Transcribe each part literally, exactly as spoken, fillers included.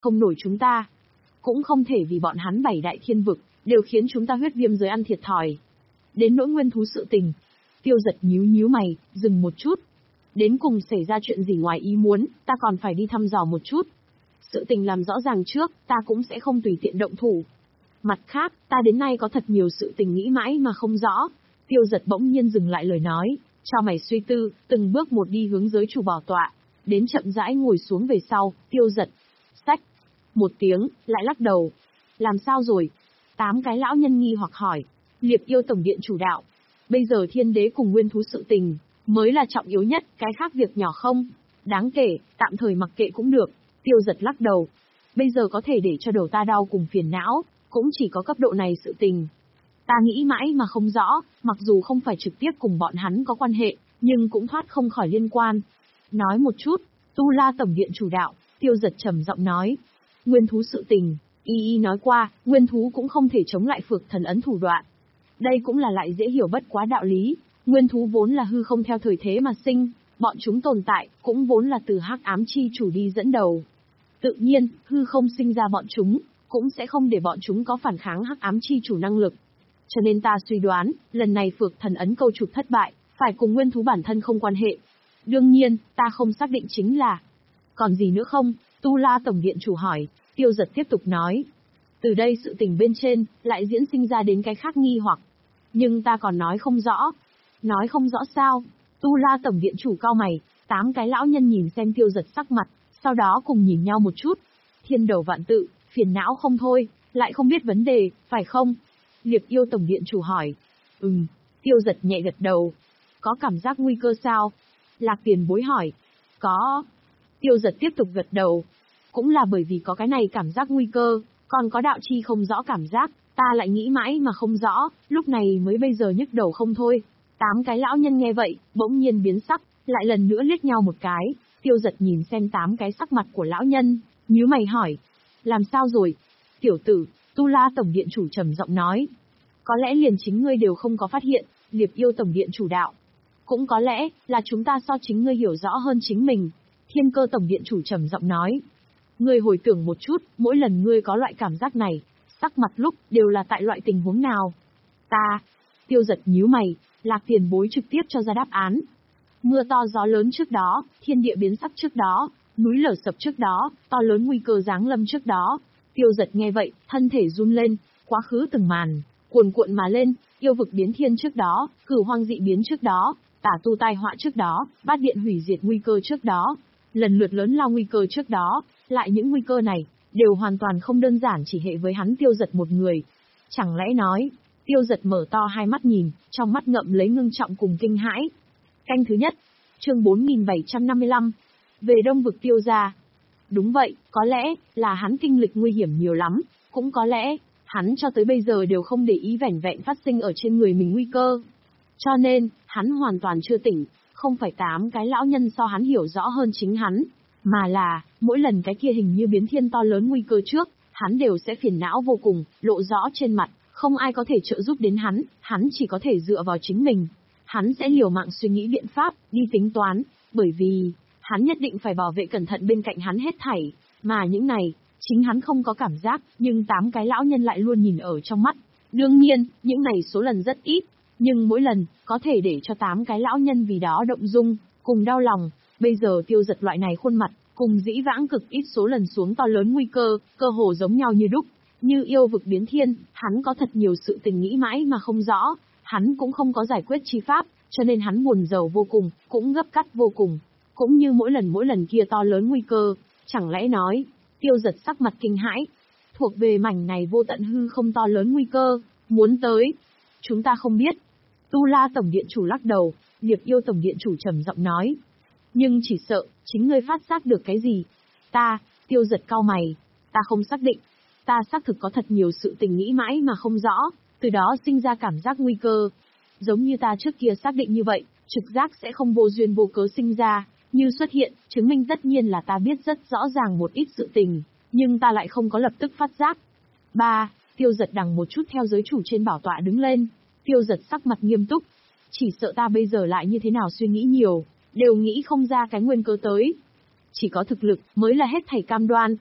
không nổi chúng ta. Cũng không thể vì bọn hắn bảy đại thiên vực, đều khiến chúng ta huyết viêm giới ăn thiệt thòi. Đến nỗi nguyên thú sự tình. Tiêu Giật nhíu nhíu mày, dừng một chút. Đến cùng xảy ra chuyện gì ngoài ý muốn, ta còn phải đi thăm dò một chút. Sự tình làm rõ ràng trước, ta cũng sẽ không tùy tiện động thủ. Mặt khác, ta đến nay có thật nhiều sự tình nghĩ mãi mà không rõ. Tiêu Giật bỗng nhiên dừng lại lời nói, cho mày suy tư, từng bước một đi hướng giới chủ bảo tọa. Đến chậm rãi ngồi xuống về sau, Tiêu Giật. Sách. Một tiếng, lại lắc đầu. Làm sao rồi? Tám cái lão nhân nghi hoặc hỏi. Liệp yêu tổng điện chủ đạo. Bây giờ thiên đế cùng nguyên thú sự tình, mới là trọng yếu nhất, cái khác việc nhỏ không? Đáng kể, tạm thời mặc kệ cũng được. Tiêu Giật lắc đầu. Bây giờ có thể để cho đầu ta đau cùng phiền não, cũng chỉ có cấp độ này sự tình. Ta nghĩ mãi mà không rõ, mặc dù không phải trực tiếp cùng bọn hắn có quan hệ, nhưng cũng thoát không khỏi liên quan. Nói một chút, Tu La tổng điện chủ đạo, Tiêu Giật trầm giọng nói. Nguyên thú sự tình, y y nói qua, nguyên thú cũng không thể chống lại phược thần ấn thủ đoạn. Đây cũng là lại dễ hiểu bất quá đạo lý, nguyên thú vốn là hư không theo thời thế mà sinh, bọn chúng tồn tại, cũng vốn là từ hắc ám chi chủ đi dẫn đầu. Tự nhiên, hư không sinh ra bọn chúng, cũng sẽ không để bọn chúng có phản kháng hắc ám chi chủ năng lực. Cho nên ta suy đoán, lần này phược thần ấn câu trục thất bại, phải cùng nguyên thú bản thân không quan hệ. Đương nhiên, ta không xác định chính là. Còn gì nữa không? Tu La tổng điện chủ hỏi. Tiêu Giật tiếp tục nói. Từ đây sự tình bên trên, lại diễn sinh ra đến cái khác nghi hoặc. Nhưng ta còn nói không rõ. Nói không rõ sao? Tu La tổng điện chủ cau mày, tám cái lão nhân nhìn xem Tiêu Giật sắc mặt, sau đó cùng nhìn nhau một chút. Thiên đầu vạn tự, phiền não không thôi, lại không biết vấn đề, phải không? Liệp yêu tổng điện chủ hỏi. Ừm, Tiêu Giật nhẹ gật đầu. Có cảm giác nguy cơ sao? Lạc Tiền Bối hỏi. Có. Tiêu Giật tiếp tục gật đầu. Cũng là bởi vì có cái này cảm giác nguy cơ, còn có đạo chi không rõ cảm giác, ta lại nghĩ mãi mà không rõ, lúc này mới bây giờ nhức đầu không thôi. Tám cái lão nhân nghe vậy, bỗng nhiên biến sắc, lại lần nữa liếc nhau một cái. Tiêu Giật nhìn xem tám cái sắc mặt của lão nhân, nhíu mày hỏi. Làm sao rồi? Tiểu tử, Tu La tổng điện chủ trầm giọng nói. Có lẽ liền chính ngươi đều không có phát hiện, Liệp yêu tổng điện chủ đạo. Cũng có lẽ, là chúng ta so chính ngươi hiểu rõ hơn chính mình. Thiên Cơ tổng điện chủ trầm giọng nói. Ngươi hồi tưởng một chút, mỗi lần ngươi có loại cảm giác này, sắc mặt lúc, đều là tại loại tình huống nào? Ta. Tiêu Giật nhíu mày, Lạc Tiền Bối trực tiếp cho ra đáp án. Mưa to gió lớn trước đó, thiên địa biến sắc trước đó, núi lở sập trước đó, to lớn nguy cơ giáng lâm trước đó. Tiêu Giật nghe vậy, thân thể run lên, quá khứ từng màn, cuồn cuộn mà lên, yêu vực biến thiên trước đó, cửu hoang dị biến trước đó, tả tu tai họa trước đó, bát điện hủy diệt nguy cơ trước đó, lần lượt lớn lao nguy cơ trước đó, lại những nguy cơ này, đều hoàn toàn không đơn giản chỉ hệ với hắn Tiêu Giật một người. Chẳng lẽ nói, Tiêu Giật mở to hai mắt nhìn, trong mắt ngậm lấy ngưng trọng cùng kinh hãi. Canh thứ nhất, chương bốn nghìn bảy trăm năm mươi lăm, về Đông vực Tiêu gia. Đúng vậy, có lẽ là hắn kinh lịch nguy hiểm nhiều lắm, cũng có lẽ hắn cho tới bây giờ đều không để ý vẻn vẹn phát sinh ở trên người mình nguy cơ. Cho nên, hắn hoàn toàn chưa tỉnh, không phải tám cái lão nhân so hắn hiểu rõ hơn chính hắn, mà là, mỗi lần cái kia hình như biến thiên to lớn nguy cơ trước, hắn đều sẽ phiền não vô cùng, lộ rõ trên mặt, không ai có thể trợ giúp đến hắn, hắn chỉ có thể dựa vào chính mình. Hắn sẽ liều mạng suy nghĩ biện pháp, đi tính toán, bởi vì, hắn nhất định phải bảo vệ cẩn thận bên cạnh hắn hết thảy, mà những này, chính hắn không có cảm giác, nhưng tám cái lão nhân lại luôn nhìn ở trong mắt. Đương nhiên, những này số lần rất ít, nhưng mỗi lần, có thể để cho tám cái lão nhân vì đó động dung, cùng đau lòng. Bây giờ Tiêu Giật loại này khuôn mặt, cùng dĩ vãng cực ít số lần xuống to lớn nguy cơ, cơ hồ giống nhau như đúc. Như yêu vực biến thiên, hắn có thật nhiều sự tình nghĩ mãi mà không rõ, hắn cũng không có giải quyết chi pháp, cho nên hắn buồn rầu vô cùng, cũng gấp cắt vô cùng. Cũng như mỗi lần mỗi lần kia to lớn nguy cơ, chẳng lẽ nói, Tiêu Giật sắc mặt kinh hãi. Thuộc về mảnh này vô tận hư không to lớn nguy cơ, muốn tới. Chúng ta không biết. Tu La tổng điện chủ lắc đầu, Liệp yêu tổng điện chủ trầm giọng nói. Nhưng chỉ sợ, chính ngươi phát giác được cái gì? Ta, Tiêu Giật cau mày, ta không xác định. Ta xác thực có thật nhiều sự tình nghĩ mãi mà không rõ, từ đó sinh ra cảm giác nguy cơ. Giống như ta trước kia xác định như vậy, trực giác sẽ không vô duyên vô cớ sinh ra, như xuất hiện, chứng minh tất nhiên là ta biết rất rõ ràng một ít sự tình, nhưng ta lại không có lập tức phát giác. ba. Tiêu Giật đằng một chút theo giới chủ trên bảo tọa đứng lên. Tiêu Giật sắc mặt nghiêm túc. Chỉ sợ ta bây giờ lại như thế nào suy nghĩ nhiều, đều nghĩ không ra cái nguyên cơ tới. Chỉ có thực lực, mới là hết thảy cam đoan.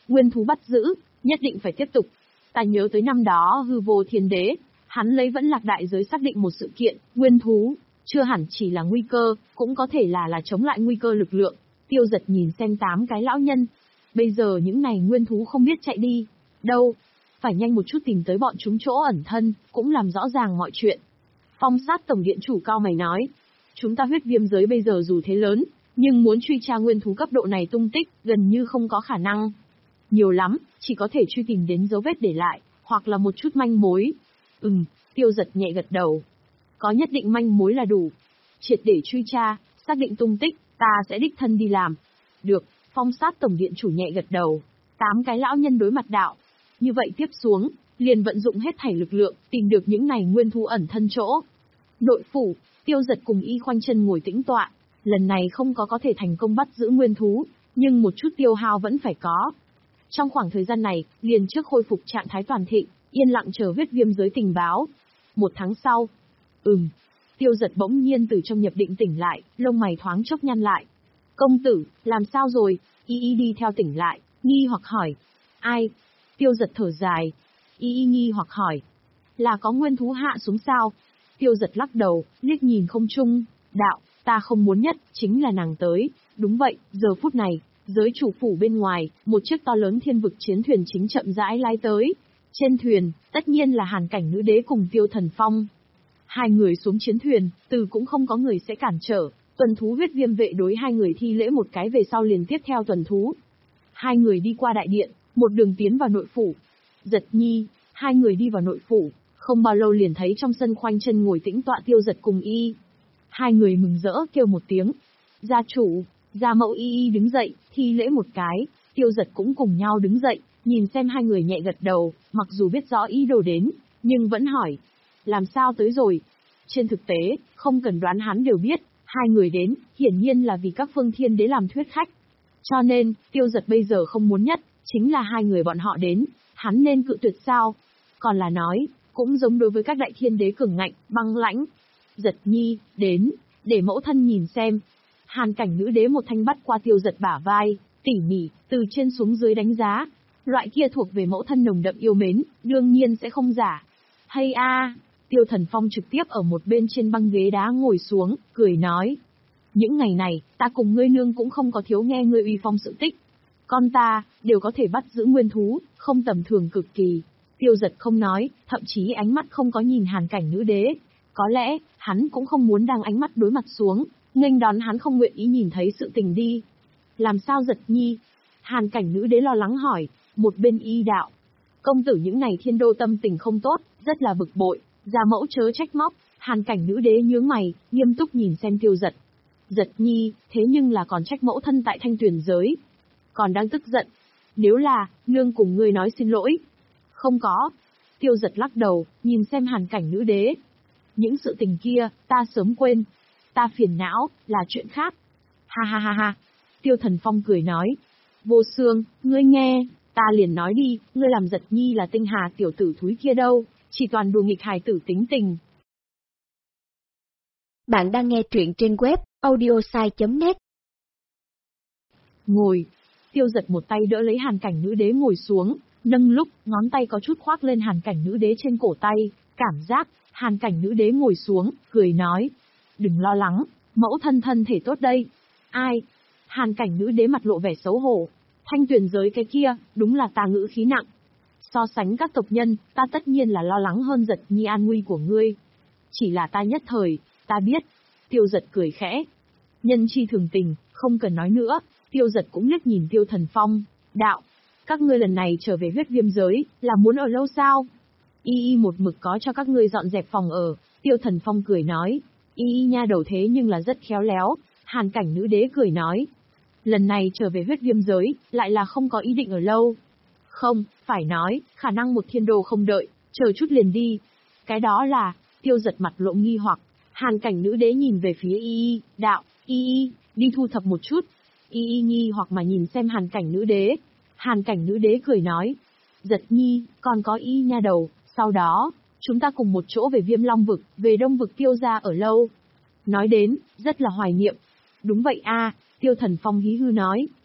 Nguyên thú bắt giữ, nhất định phải tiếp tục. Ta nhớ tới năm đó hư vô thiên đế, hắn lấy vẫn lạc đại giới xác định một sự kiện, nguyên thú, chưa hẳn chỉ là nguy cơ, cũng có thể là là chống lại nguy cơ lực lượng. Tiêu Giật nhìn xem tám cái lão nhân. Bây giờ những này nguyên thú không biết chạy đi đâu, phải nhanh một chút tìm tới bọn chúng chỗ ẩn thân, cũng làm rõ ràng mọi chuyện. Phong Sát tổng điện chủ cao mày nói, chúng ta huyết viêm giới bây giờ dù thế lớn, nhưng muốn truy tra nguyên thú cấp độ này tung tích, gần như không có khả năng. Nhiều lắm, chỉ có thể truy tìm đến dấu vết để lại, hoặc là một chút manh mối. Ừm, Tiêu Giật nhẹ gật đầu. Có nhất định manh mối là đủ. Triệt để truy tra, xác định tung tích, ta sẽ đích thân đi làm. Được, Phong Sát tổng điện chủ nhẹ gật đầu. Tám cái lão nhân đối mặt đạo. Như vậy tiếp xuống, liền vận dụng hết thảy lực lượng, tìm được những này nguyên thú ẩn thân chỗ. Nội phủ, Tiêu Giật cùng Y khoanh chân ngồi tĩnh tọa. Lần này không có có thể thành công bắt giữ nguyên thú, nhưng một chút tiêu hao vẫn phải có. Trong khoảng thời gian này, liền trước khôi phục trạng thái toàn thịnh, yên lặng chờ huyết viêm giới tình báo. Một tháng sau, ừm, Tiêu Giật bỗng nhiên từ trong nhập định tỉnh lại, lông mày thoáng chốc nhăn lại. Công tử, làm sao rồi? Y Y đi theo tỉnh lại, nghi hoặc hỏi. Ai? Tiêu Giật thở dài. Y Y nghi hoặc hỏi. Là có nguyên thú hạ xuống sao? Tiêu Giật lắc đầu, liếc nhìn không trung, đạo, ta không muốn nhất, chính là nàng tới. Đúng vậy, giờ phút này, giới chủ phủ bên ngoài, một chiếc to lớn thiên vực chiến thuyền chính chậm rãi lái tới. Trên thuyền, tất nhiên là Hàn Cảnh Nữ Đế cùng Tiêu Thần Phong. Hai người xuống chiến thuyền, từ cũng không có người sẽ cản trở. Tuần thú huyết viêm vệ đối hai người thi lễ một cái về sau liền tiếp theo tuần thú. Hai người đi qua đại điện, một đường tiến vào nội phủ. Giật Nhi, hai người đi vào nội phủ, không bao lâu liền thấy trong sân khoanh chân ngồi tĩnh tọa Tiêu Giật cùng Y. Hai người mừng rỡ kêu một tiếng. Gia chủ, gia mẫu. Y Y đứng dậy, thi lễ một cái, Tiêu Giật cũng cùng nhau đứng dậy, nhìn xem hai người nhẹ gật đầu, mặc dù biết rõ ý đồ đến, nhưng vẫn hỏi. Làm sao tới rồi? Trên thực tế, không cần đoán hắn đều biết, hai người đến, hiển nhiên là vì các phương thiên đế làm thuyết khách. Cho nên, Tiêu Giật bây giờ không muốn nhất, chính là hai người bọn họ đến, hắn nên cự tuyệt sao? Còn là nói, cũng giống đối với các đại thiên đế cường ngạnh, băng lãnh. Giật Nhi, đến, để mẫu thân nhìn xem. Hàn Cảnh Nữ Đế một thanh bắt qua Tiêu Giật bả vai, tỉ mỉ, từ trên xuống dưới đánh giá. Loại kia thuộc về mẫu thân nồng đậm yêu mến, đương nhiên sẽ không giả. Hay a, Tiêu Thần Phong trực tiếp ở một bên trên băng ghế đá ngồi xuống, cười nói. Những ngày này, ta cùng ngươi nương cũng không có thiếu nghe ngươi uy phong sự tích. Con ta, đều có thể bắt giữ nguyên thú, không tầm thường cực kỳ. Tiêu Giật không nói, thậm chí ánh mắt không có nhìn Hàn Cảnh Nữ Đế. Có lẽ, hắn cũng không muốn đang ánh mắt đối mặt xuống, nghênh đón hắn không nguyện ý nhìn thấy sự tình đi. Làm sao Giật Nhi? Hàn Cảnh Nữ Đế lo lắng hỏi, một bên Y đạo. Công tử những ngày thiên đô tâm tình không tốt, rất là bực bội, gia mẫu chớ trách móc. Hàn Cảnh Nữ Đế nhướng mày, nghiêm túc nhìn xem Tiêu Giật. Giật Nhi, thế nhưng là còn trách mẫu thân tại Thanh Tuyền giới. Còn đang tức giận. Nếu là, nương cùng ngươi nói xin lỗi. Không có. Tiêu Giật lắc đầu, nhìn xem Hàn Cảnh Nữ Đế. Những sự tình kia, ta sớm quên. Ta phiền não, là chuyện khác. Ha ha ha ha. Tiêu Thần Phong cười nói. Vô Xương, ngươi nghe, ta liền nói đi, ngươi làm Giật Nhi là tinh hà tiểu tử thúi kia đâu, chỉ toàn đùa nghịch hài tử tính tình. Bạn đang nghe truyện trên web audiosai chấm net. Ngồi. Tiêu Giật một tay đỡ lấy Hàn Cảnh Nữ Đế ngồi xuống, nâng lúc, ngón tay có chút khoác lên Hàn Cảnh Nữ Đế trên cổ tay, cảm giác, Hàn Cảnh Nữ Đế ngồi xuống, cười nói. Đừng lo lắng, mẫu thân thân thể tốt đây. Ai? Hàn Cảnh Nữ Đế mặt lộ vẻ xấu hổ. Thanh Tuyền giới cái kia, đúng là ta ngữ khí nặng. So sánh các tộc nhân, ta tất nhiên là lo lắng hơn Giật Nhi an nguy của ngươi. Chỉ là ta nhất thời, ta biết. Tiêu Giật cười khẽ. Nhân chi thường tình, không cần nói nữa. Tiêu Giật cũng liếc nhìn Tiêu Thần Phong, đạo. Các ngươi lần này trở về huyết viêm giới, là muốn ở lâu sao? Y Y một mực có cho các ngươi dọn dẹp phòng ở. Tiêu Thần Phong cười nói. Y Y nha đầu thế nhưng là rất khéo léo. Hàn Cảnh Nữ Đế cười nói. Lần này trở về huyết viêm giới, lại là không có ý định ở lâu. Không, phải nói, khả năng một thiên đồ không đợi, chờ chút liền đi. Cái đó là, Tiêu Giật mặt lộ nghi hoặc. Hàn Cảnh Nữ Đế nhìn về phía Y Y, đạo, Y Y, đi thu thập một chút. Y Y nghi hoặc mà nhìn xem Hàn Cảnh Nữ Đế. Hàn Cảnh Nữ Đế cười nói. Giật Nhi, còn có Y nha đầu, sau đó, chúng ta cùng một chỗ về Viêm Long Vực, về Đông Vực Tiêu gia ở lâu. Nói đến, rất là hoài niệm. Đúng vậy a, Tiêu Thần Phong hí hư nói.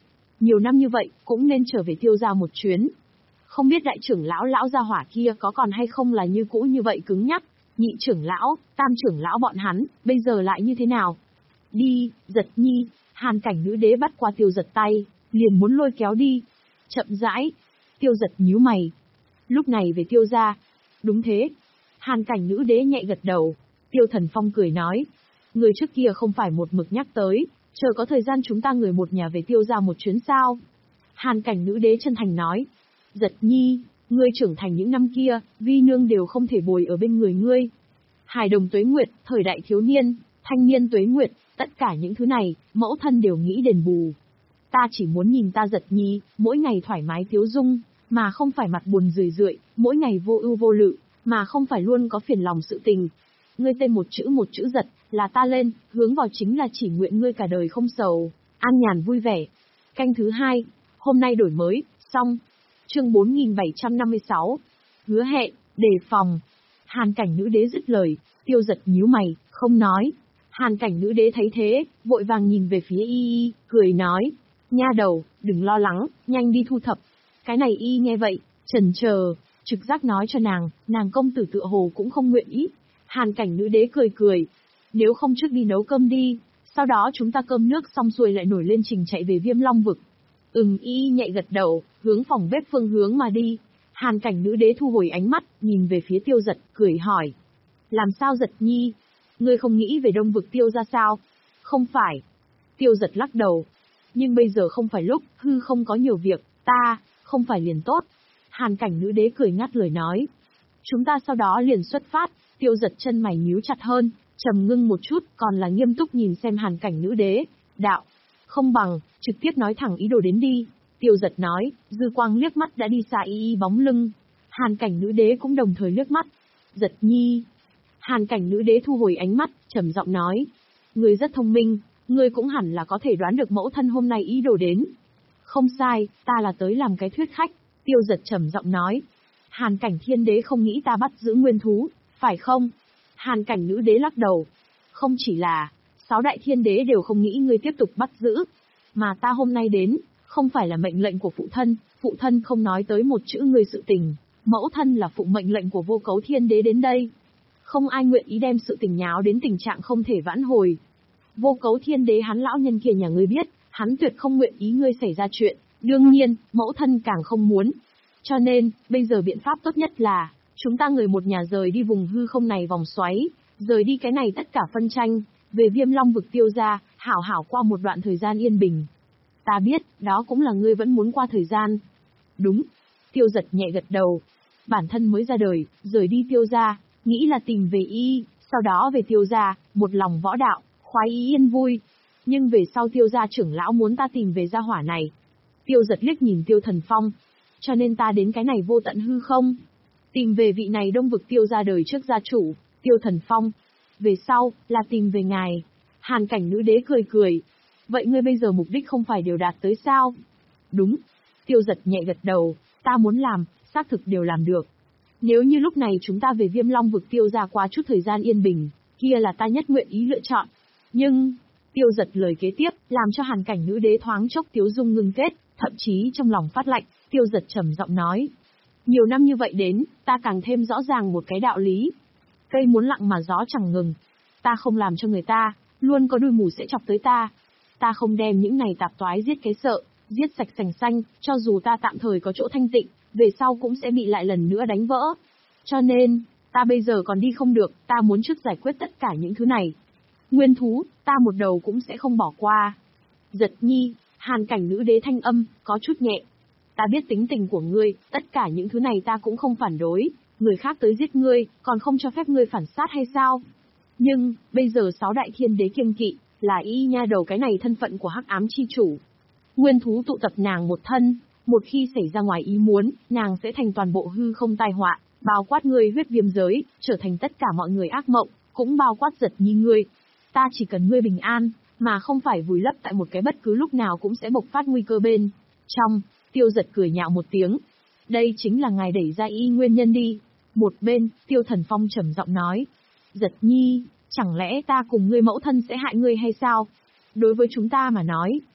Nhiều năm như vậy, cũng nên trở về tiêu gia một chuyến. Không biết đại trưởng lão lão gia hỏa kia có còn hay không là như cũ như vậy cứng nhắc, nhị trưởng lão, tam trưởng lão bọn hắn, bây giờ lại như thế nào? Đi, Giật Nhi, Hàn Cảnh nữ đế bắt qua Tiêu Giật tay, liền muốn lôi kéo đi. Chậm rãi, Tiêu Giật nhíu mày. Lúc này về Tiêu gia. Đúng thế. Hàn Cảnh nữ đế nhẹ gật đầu. Tiêu Thần Phong cười nói. Người trước kia không phải một mực nhắc tới, chờ có thời gian chúng ta người một nhà về Tiêu gia một chuyến sao? Hàn Cảnh nữ đế chân thành nói. Giật Nhi, ngươi trưởng thành những năm kia, vi nương đều không thể bồi ở bên người ngươi. Hài đồng tuế nguyệt, thời đại thiếu niên, thanh niên tuế nguyệt, tất cả những thứ này, mẫu thân đều nghĩ đền bù. Ta chỉ muốn nhìn ta Giật Nhi, mỗi ngày thoải mái tiếu dung, mà không phải mặt buồn rười rượi, mỗi ngày vô ưu vô lự, mà không phải luôn có phiền lòng sự tình. Ngươi tên một chữ một chữ Giật, là ta lên, hướng vào chính là chỉ nguyện ngươi cả đời không sầu, an nhàn vui vẻ. Canh thứ hai, hôm nay đổi mới, xong. Chương bốn nghìn bảy trăm năm mươi sáu. Hứa hẹn, đề phòng. Hàn Cảnh nữ đế dứt lời, Tiêu Giật nhíu mày, không nói. Hàn Cảnh nữ đế thấy thế, vội vàng nhìn về phía y y, cười nói. Nha đầu, đừng lo lắng, nhanh đi thu thập. Cái này y nghe vậy, chần chờ, trực giác nói cho nàng, nàng công tử tựa hồ cũng không nguyện ý. Hàn Cảnh nữ đế cười cười. Nếu không trước đi nấu cơm đi, sau đó chúng ta cơm nước xong xuôi lại nổi lên trình chạy về Viêm Long vực. Ừm y nhạy gật đầu, hướng phòng bếp phương hướng mà đi. Hàn Cảnh nữ đế thu hồi ánh mắt, nhìn về phía Tiêu Giật, cười hỏi. Làm sao Giật Nhi? Ngươi không nghĩ về Đông vực Tiêu ra sao? Không phải. Tiêu Giật lắc đầu. Nhưng bây giờ không phải lúc, hư không có nhiều việc, ta, không phải liền tốt. Hàn Cảnh nữ đế cười ngắt lời nói. Chúng ta sau đó liền xuất phát. Tiêu Giật chân mày nhíu chặt hơn, trầm ngưng một chút, còn là nghiêm túc nhìn xem Hàn Cảnh nữ đế. Đạo. Không bằng, trực tiếp nói thẳng ý đồ đến đi. Tiêu Giật nói, dư quang liếc mắt đã đi xa y y bóng lưng. Hàn Cảnh nữ đế cũng đồng thời liếc mắt. Giật Nhi. Hàn Cảnh nữ đế thu hồi ánh mắt, trầm giọng nói. Ngươi rất thông minh, ngươi cũng hẳn là có thể đoán được mẫu thân hôm nay ý đồ đến. Không sai, ta là tới làm cái thuyết khách. Tiêu Giật trầm giọng nói. Hàn Cảnh thiên đế không nghĩ ta bắt giữ nguyên thú, phải không? Hàn Cảnh nữ đế lắc đầu. Không chỉ là, sáu đại thiên đế đều không nghĩ ngươi tiếp tục bắt giữ. Mà ta hôm nay đến, không phải là mệnh lệnh của phụ thân, phụ thân không nói tới một chữ ngươi sự tình. Mẫu thân là phụ mệnh lệnh của Vô Cấu thiên đế đến đây. Không ai nguyện ý đem sự tình nháo đến tình trạng không thể vãn hồi. Vô Cấu thiên đế hắn lão nhân kia nhà ngươi biết, hắn tuyệt không nguyện ý ngươi xảy ra chuyện, đương nhiên, mẫu thân càng không muốn. Cho nên, bây giờ biện pháp tốt nhất là, chúng ta người một nhà rời đi vùng hư không này vòng xoáy, rời đi cái này tất cả phân tranh, về Viêm Long vực Tiêu ra, hảo hảo qua một đoạn thời gian yên bình. Ta biết, đó cũng là ngươi vẫn muốn qua thời gian. Đúng. Tiêu Giật nhẹ gật đầu. Bản thân mới ra đời, rời đi Tiêu ra, nghĩ là tìm về y, sau đó về Tiêu ra, một lòng võ đạo, khoái ý yên vui. Nhưng về sau Tiêu gia trưởng lão muốn ta tìm về gia hỏa này. Tiêu Giật liếc nhìn Tiêu Thần Phong. Cho nên ta đến cái này vô tận hư không. Tìm về vị này Đông vực Tiêu gia đời trước gia chủ, Tiêu Thần Phong. Về sau, là tìm về ngài. Hàn Cảnh nữ đế cười cười. Vậy ngươi bây giờ mục đích không phải đều đạt tới sao? Đúng. Tiêu Giật nhẹ gật đầu, ta muốn làm, xác thực đều làm được. Nếu như lúc này chúng ta về Viêm Long vực Tiêu gia qua chút thời gian yên bình, kia là ta nhất nguyện ý lựa chọn. Nhưng, Tiêu Giật lời kế tiếp, làm cho Hàn Cảnh nữ đế thoáng chốc tiếu dung ngưng kết, thậm chí trong lòng phát lạnh, Tiêu Giật trầm giọng nói. Nhiều năm như vậy đến, ta càng thêm rõ ràng một cái đạo lý. Cây muốn lặng mà gió chẳng ngừng. Ta không làm cho người ta, luôn có đuôi mù sẽ chọc tới ta. Ta không đem những này tạp toái giết cái sợ, giết sạch sành xanh, cho dù ta tạm thời có chỗ thanh tịnh, về sau cũng sẽ bị lại lần nữa đánh vỡ. Cho nên, ta bây giờ còn đi không được, ta muốn trước giải quyết tất cả những thứ này. Nguyên thú, ta một đầu cũng sẽ không bỏ qua. Giật Nhi, Hàn Cảnh nữ đế thanh âm, có chút nhẹ. Ta biết tính tình của ngươi, tất cả những thứ này ta cũng không phản đối, người khác tới giết ngươi, còn không cho phép ngươi phản sát hay sao? Nhưng, bây giờ sáu đại thiên đế kiêng kỵ, là y nha đầu cái này thân phận của hắc ám chi chủ. Nguyên thú tụ tập nàng một thân, một khi xảy ra ngoài ý muốn, nàng sẽ thành toàn bộ hư không tai họa, bao quát ngươi huyết viêm giới, trở thành tất cả mọi người ác mộng, cũng bao quát Giật Nhi ngươi. Ta chỉ cần ngươi bình an, mà không phải vùi lấp tại một cái bất cứ lúc nào cũng sẽ bộc phát nguy cơ bên trong. Tiêu Giật cười nhạo một tiếng. Đây chính là ngài đẩy ra y nguyên nhân đi. Một bên, Tiêu Thần Phong trầm giọng nói. Giật Nhi, chẳng lẽ ta cùng ngươi mẫu thân sẽ hại ngươi hay sao? Đối với chúng ta mà nói,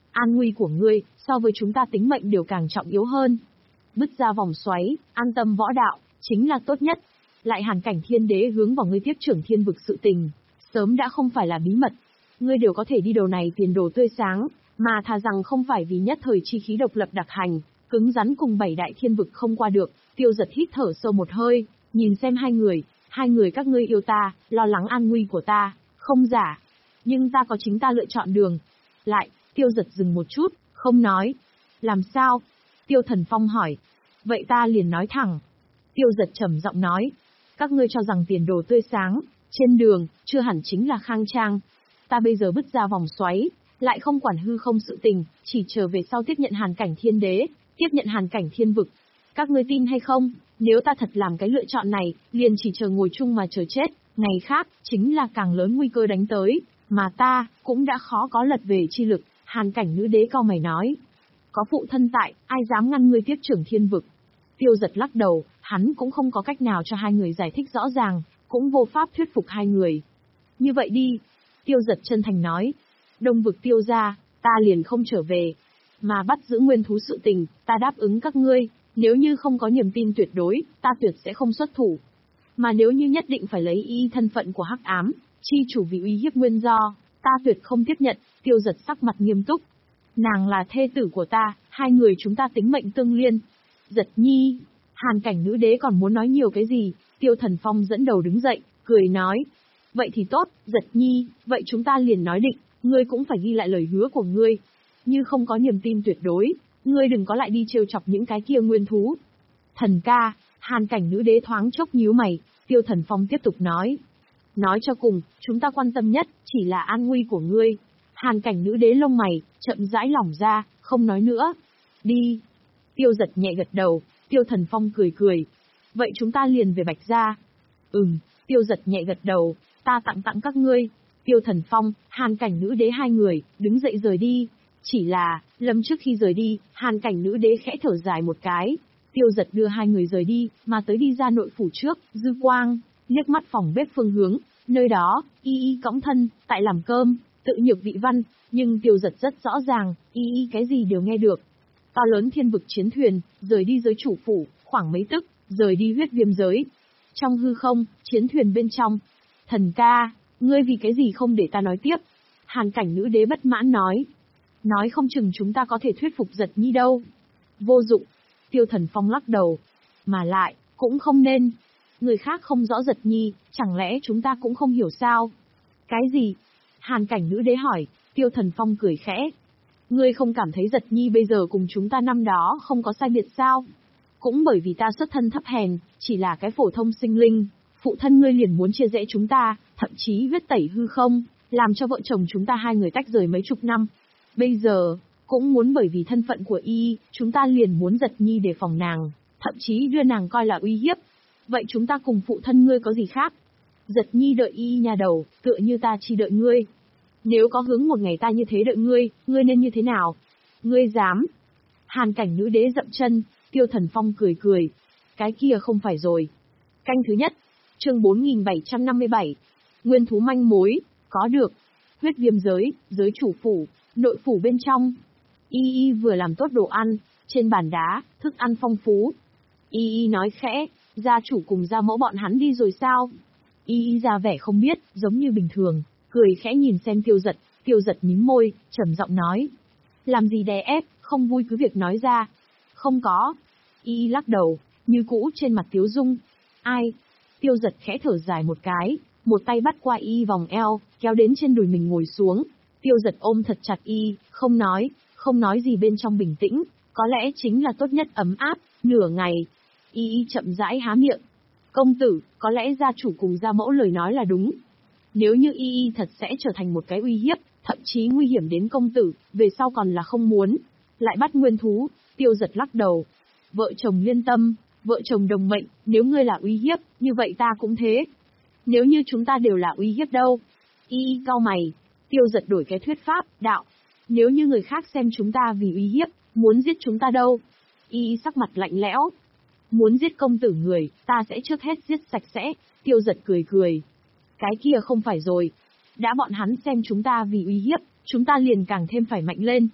An nguy của ngươi, so với chúng ta tính mệnh đều càng trọng yếu hơn. Bứt ra vòng xoáy, an tâm võ đạo, chính là tốt nhất. Lại Hàn Cảnh Thiên Đế hướng vào ngươi tiếp trưởng thiên vực sự tình, sớm đã không phải là bí mật. Ngươi đều có thể đi đầu này tiền đồ tươi sáng, mà thà rằng không phải vì nhất thời chi khí độc lập đặc hành, cứng rắn cùng bảy đại thiên vực không qua được. Tiêu Giật hít thở sâu một hơi, nhìn xem hai người, hai người các ngươi yêu ta, lo lắng an nguy của ta, không giả. Nhưng ta có chính ta lựa chọn đường. Lại, Tiêu Giật dừng một chút, không nói. Làm sao? Tiêu Thần Phong hỏi. Vậy ta liền nói thẳng. Tiêu Giật trầm giọng nói. Các ngươi cho rằng tiền đồ tươi sáng, trên đường, chưa hẳn chính là khang trang. Ta bây giờ bứt ra vòng xoáy, lại không quản hư không sự tình, chỉ chờ về sau tiếp nhận Hàn Cảnh Thiên Đế, tiếp nhận Hàn Cảnh Thiên Vực. Các ngươi tin hay không, nếu ta thật làm cái lựa chọn này, liền chỉ chờ ngồi chung mà chờ chết, ngày khác, chính là càng lớn nguy cơ đánh tới, mà ta, cũng đã khó có lật về chi lực. Hàn Cảnh Nữ Đế cau mày nói. Có phụ thân tại, ai dám ngăn ngươi tiếp trưởng thiên vực? Tiêu Giật lắc đầu, hắn cũng không có cách nào cho hai người giải thích rõ ràng, cũng vô pháp thuyết phục hai người. Như vậy đi. Tiêu Giật chân thành nói. Đông vực tiêu ra, ta liền không trở về. Mà bắt giữ nguyên thú sự tình, ta đáp ứng các ngươi, nếu như không có niềm tin tuyệt đối, ta tuyệt sẽ không xuất thủ. Mà nếu như nhất định phải lấy y thân phận của hắc ám, chi chủ vì uy hiếp nguyên do, ta tuyệt không tiếp nhận. Tiêu Giật sắc mặt nghiêm túc. Nàng là thê tử của ta, hai người chúng ta tính mệnh tương liên. Giật Nhi, Hàn Cảnh Nữ Đế còn muốn nói nhiều cái gì, Tiêu Thần Phong dẫn đầu đứng dậy, cười nói. Vậy thì tốt, Giật Nhi, vậy chúng ta liền nói định, ngươi cũng phải ghi lại lời hứa của ngươi. Như không có niềm tin tuyệt đối, ngươi đừng có lại đi trêu chọc những cái kia nguyên thú. Thần ca, Hàn Cảnh Nữ Đế thoáng chốc nhíu mày, Tiêu Thần Phong tiếp tục nói. Nói cho cùng, chúng ta quan tâm nhất, chỉ là an nguy của ngươi. Hàn Cảnh Nữ Đế lông mày, chậm rãi lỏng ra, không nói nữa. Đi. Tiêu Giật nhẹ gật đầu, Tiêu Thần Phong cười cười. Vậy chúng ta liền về Bạch Gia. Ừm, Tiêu Giật nhẹ gật đầu, ta tặng tặng các ngươi. Tiêu Thần Phong, Hàn Cảnh Nữ Đế hai người, đứng dậy rời đi. Chỉ là, lâm trước khi rời đi, Hàn Cảnh Nữ Đế khẽ thở dài một cái. Tiêu Giật đưa hai người rời đi, mà tới đi ra nội phủ trước, dư quang, liếc mắt phòng bếp phương hướng, nơi đó, y y cõng thân, tại làm cơm, tự nhược vị văn, nhưng Tiêu Giật rất rõ ràng, y y cái gì đều nghe được. To lớn thiên vực chiến thuyền, rời đi giới chủ phủ, khoảng mấy tức, rời đi huyết viêm giới. Trong hư không, chiến thuyền bên trong. Thần ca, ngươi vì cái gì không để ta nói tiếp? Hàn Cảnh Nữ Đế bất mãn nói. Nói không chừng chúng ta có thể thuyết phục Giật Nhi đâu. Vô dụng. Tiêu Thần Phong lắc đầu. Mà lại, cũng không nên. Người khác không rõ Giật Nhi, chẳng lẽ chúng ta cũng không hiểu sao? Cái gì? Hàn Cảnh Nữ Đế hỏi. Tiêu Thần Phong cười khẽ. Ngươi không cảm thấy Giật Nhi bây giờ cùng chúng ta năm đó không có sai biệt sao? Cũng bởi vì ta xuất thân thấp hèn, chỉ là cái phổ thông sinh linh, phụ thân ngươi liền muốn chia rẽ chúng ta, thậm chí huyết tẩy hư không, làm cho vợ chồng chúng ta hai người tách rời mấy chục năm. Bây giờ, cũng muốn bởi vì thân phận của y, chúng ta liền muốn Giật Nhi để phòng nàng, thậm chí đưa nàng coi là uy hiếp. Vậy chúng ta cùng phụ thân ngươi có gì khác? Giật Nhi đợi y nhà đầu, tựa như ta chỉ đợi ngươi. Nếu có hướng một ngày ta như thế đợi ngươi, ngươi nên như thế nào? Ngươi dám? Hàn Cảnh Nữ Đế dậm chân, Tiêu Thần Phong cười cười. Cái kia không phải rồi. Canh thứ nhất, chương bốn nghìn bảy trăm năm mươi bảy. Nguyên thú manh mối, có được. Huyết viêm giới, giới chủ phủ, nội phủ bên trong. Y Y vừa làm tốt đồ ăn, trên bàn đá, thức ăn phong phú. Y Y nói khẽ, gia chủ cùng gia mẫu bọn hắn đi rồi sao? Y Y ra vẻ không biết, giống như bình thường, cười khẽ nhìn xem Tiêu Giật, Tiêu Giật mím môi, trầm giọng nói. Làm gì đè ép, không vui cứ việc nói ra. Không có. Y Y lắc đầu, như cũ trên mặt tiếu dung. Ai? Tiêu Giật khẽ thở dài một cái, một tay bắt qua Y vòng eo, kéo đến trên đùi mình ngồi xuống. Tiêu Giật ôm thật chặt Y, không nói, không nói gì bên trong bình tĩnh, có lẽ chính là tốt nhất ấm áp, nửa ngày. Y Y chậm rãi há miệng. Công tử, có lẽ gia chủ cùng gia mẫu lời nói là đúng. Nếu như Y Y thật sẽ trở thành một cái uy hiếp, thậm chí nguy hiểm đến công tử, về sau còn là không muốn. Lại bắt nguyên thú, Tiêu Giật lắc đầu. Vợ chồng liên tâm, vợ chồng đồng mệnh, nếu ngươi là uy hiếp, như vậy ta cũng thế. Nếu như chúng ta đều là uy hiếp đâu? Y Y cau mày. Tiêu Giật đổi cái thuyết pháp, đạo. Nếu như người khác xem chúng ta vì uy hiếp, muốn giết chúng ta đâu? Y Y sắc mặt lạnh lẽo. Muốn giết công tử người, ta sẽ trước hết giết sạch sẽ. Tiêu Giật cười cười. Cái kia không phải rồi. Đã bọn hắn xem chúng ta vì uy hiếp, chúng ta liền càng thêm phải mạnh lên.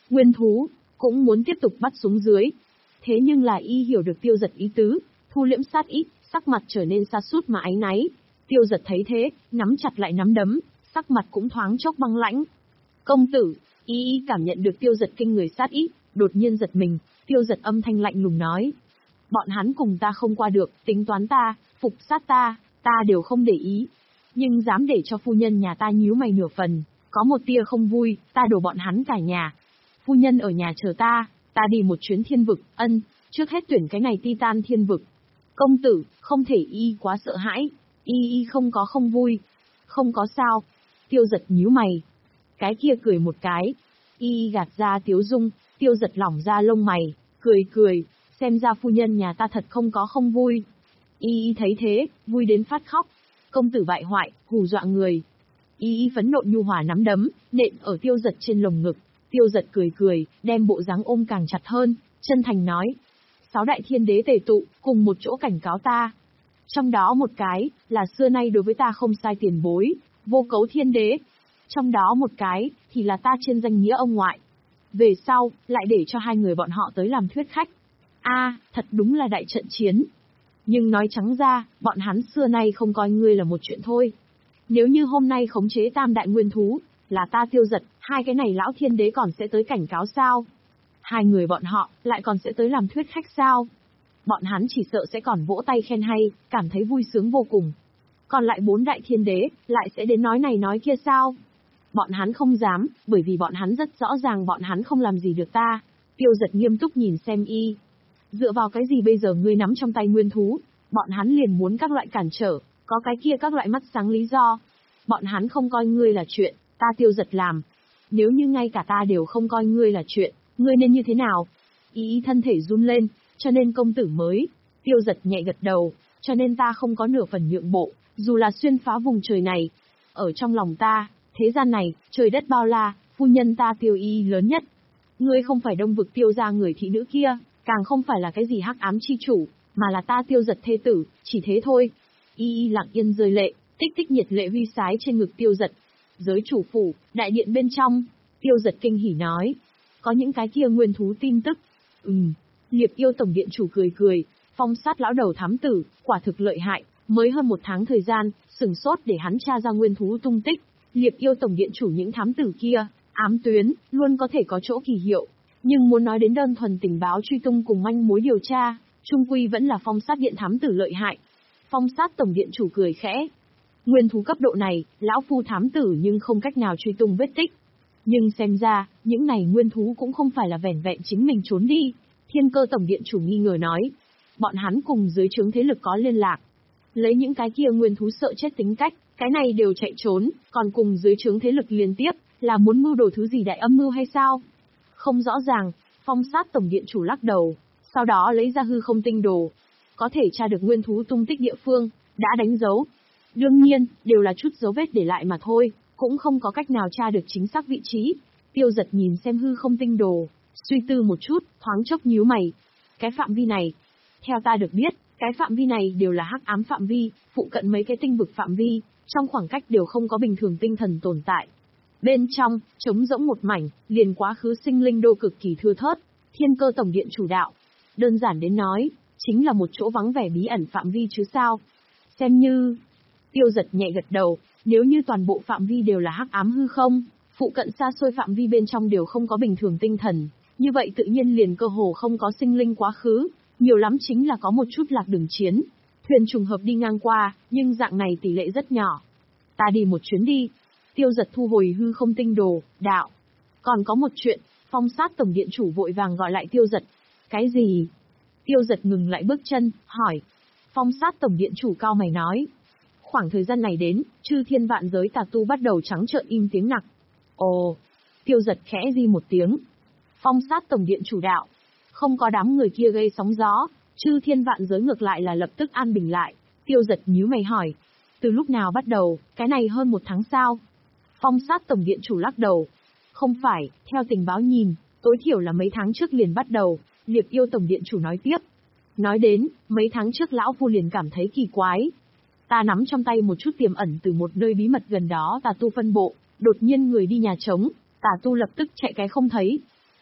Nguyên thú, cũng muốn tiếp tục bắt xuống dưới. Thế nhưng là y hiểu được Tiêu Giật ý tứ, thu liễm sát ý, sắc mặt trở nên sa sút mà áy náy. Tiêu Giật thấy thế, nắm chặt lại nắm đấm, sắc mặt cũng thoáng chốc băng lãnh. Công tử, y y cảm nhận được Tiêu Giật kinh người sát ý, đột nhiên giật mình, Tiêu Giật âm thanh lạnh lùng nói. Bọn hắn cùng ta không qua được, tính toán ta, phục sát ta, ta đều không để ý. Nhưng dám để cho phu nhân nhà ta nhíu mày nửa phần, có một tia không vui, ta đổ bọn hắn cả nhà. Phu nhân ở nhà chờ ta, ta đi một chuyến thiên vực, ân, trước hết tuyển cái này Titan thiên vực. Công tử, không thể y quá sợ hãi, y y không có không vui. Không có sao. Tiêu Giật nhíu mày. Cái kia cười một cái. Y y gạt ra tiếu dung, Tiêu Giật lỏng ra lông mày, cười cười, xem ra phu nhân nhà ta thật không có không vui. Y y thấy thế, vui đến phát khóc. Công tử bại hoại, hù dọa người. Y y phẫn nộ nhu hòa nắm đấm, nện ở Tiêu Giật trên lồng ngực. Tiêu Giật cười cười, đem bộ dáng ôm càng chặt hơn, chân thành nói. Sáu đại thiên đế tề tụ, cùng một chỗ cảnh cáo ta. Trong đó một cái, là xưa nay đối với ta không sai tiền bối, Vô Cấu thiên đế. Trong đó một cái, thì là ta trên danh nghĩa ông ngoại. Về sau, lại để cho hai người bọn họ tới làm thuyết khách. A, thật đúng là đại trận chiến. Nhưng nói trắng ra, bọn hắn xưa nay không coi ngươi là một chuyện thôi. Nếu như hôm nay khống chế tam đại nguyên thú, là ta Tiêu Giật, hai cái này lão thiên đế còn sẽ tới cảnh cáo sao? Hai người bọn họ, lại còn sẽ tới làm thuyết khách sao? Bọn hắn chỉ sợ sẽ còn vỗ tay khen hay, cảm thấy vui sướng vô cùng. Còn lại bốn đại thiên đế, lại sẽ đến nói này nói kia sao? Bọn hắn không dám, bởi vì bọn hắn rất rõ ràng bọn hắn không làm gì được ta. Tiêu Giật nghiêm túc nhìn xem y. Dựa vào cái gì bây giờ ngươi nắm trong tay nguyên thú, bọn hắn liền muốn các loại cản trở, có cái kia các loại mắt sáng lý do. Bọn hắn không coi ngươi là chuyện, ta Tiêu Giật làm. Nếu như ngay cả ta đều không coi ngươi là chuyện, ngươi nên như thế nào? Y y thân thể run lên, cho nên công tử mới. Tiêu Giật nhẹ gật đầu, cho nên ta không có nửa phần nhượng bộ, dù là xuyên phá vùng trời này. Ở trong lòng ta, thế gian này, trời đất bao la, phu nhân ta Tiêu y lớn nhất. Ngươi không phải Đông vực Tiêu gia người thị nữ kia, càng không phải là cái gì hắc ám chi chủ, mà là ta Tiêu Giật thê tử, chỉ thế thôi. Y y lặng yên rơi lệ, tích tích nhiệt lệ huy sái trên ngực Tiêu Giật. Giới chủ phủ, đại điện bên trong, Tiêu Giật kinh hỉ nói. Có những cái kia nguyên thú tin tức. Ừm, Liệp Yêu tổng điện chủ cười cười, Phong Sát lão đầu thám tử, quả thực lợi hại, mới hơn một tháng thời gian, sừng sốt để hắn tra ra nguyên thú tung tích. Liệp Yêu tổng điện chủ những thám tử kia, ám tuyến, luôn có thể có chỗ kỳ hiệu. Nhưng muốn nói đến đơn thuần tình báo truy tung cùng manh mối điều tra, trung quy vẫn là Phong Sát điện thám tử lợi hại. Phong Sát tổng điện chủ cười khẽ. Nguyên thú cấp độ này, lão phu thám tử nhưng không cách nào truy tung vết tích. Nhưng xem ra, những này nguyên thú cũng không phải là vẻn vẹn chính mình trốn đi. Thiên Cơ tổng điện chủ nghi ngờ nói. Bọn hắn cùng dưới trướng thế lực có liên lạc. Lấy những cái kia nguyên thú sợ chết tính cách, cái này đều chạy trốn, còn cùng dưới trướng thế lực liên tiếp, là muốn mưu đồ thứ gì đại âm mưu hay sao? Không rõ ràng, Phong Sát tổng điện chủ lắc đầu, sau đó lấy ra hư không tinh đồ. Có thể tra được nguyên thú tung tích địa phương, đã đánh dấu. Đương nhiên, đều là chút dấu vết để lại mà thôi, cũng không có cách nào tra được chính xác vị trí. Tiêu Giật nhìn xem hư không tinh đồ, suy tư một chút, thoáng chốc nhíu mày. Cái phạm vi này, theo ta được biết, cái phạm vi này đều là hắc ám phạm vi, phụ cận mấy cái tinh vực phạm vi, trong khoảng cách đều không có bình thường tinh thần tồn tại. Bên trong, trống rỗng một mảnh, liền quá khứ sinh linh đô cực kỳ thưa thớt. Thiên Cơ tổng điện chủ đạo. Đơn giản đến nói, chính là một chỗ vắng vẻ bí ẩn phạm vi chứ sao. Xem như... Tiêu Giật nhẹ gật đầu, nếu như toàn bộ phạm vi đều là hắc ám hư không, phụ cận xa xôi phạm vi bên trong đều không có bình thường tinh thần, như vậy tự nhiên liền cơ hồ không có sinh linh quá khứ, nhiều lắm chính là có một chút lạc đường chiến. Thuyền trùng hợp đi ngang qua, nhưng dạng này tỷ lệ rất nhỏ. Ta đi một chuyến đi. Tiêu Giật thu hồi hư không tinh đồ, đạo. Còn có một chuyện, Phong Sát tổng điện chủ vội vàng gọi lại Tiêu Giật. Cái gì? Tiêu Giật ngừng lại bước chân, hỏi. Phong Sát tổng điện chủ cao mày nói. Khoảng thời gian này đến, chư thiên vạn giới tà tu bắt đầu trắng trợn im tiếng nặc. Ồ, Tiêu Giật khẽ di một tiếng. Phong Sát tổng điện chủ đạo. Không có đám người kia gây sóng gió, chư thiên vạn giới ngược lại là lập tức an bình lại. Tiêu Giật nhíu mày hỏi. Từ lúc nào bắt đầu, cái này hơn một tháng sao? Phong Sát tổng điện chủ lắc đầu. Không phải, theo tình báo nhìn, tối thiểu là mấy tháng trước liền bắt đầu, Liệp Yêu tổng điện chủ nói tiếp. Nói đến, mấy tháng trước lão phu liền cảm thấy kỳ quái. Ta nắm trong tay một chút tiềm ẩn từ một nơi bí mật gần đó tà tu phân bộ, đột nhiên người đi nhà trống, tà tu lập tức chạy cái không thấy.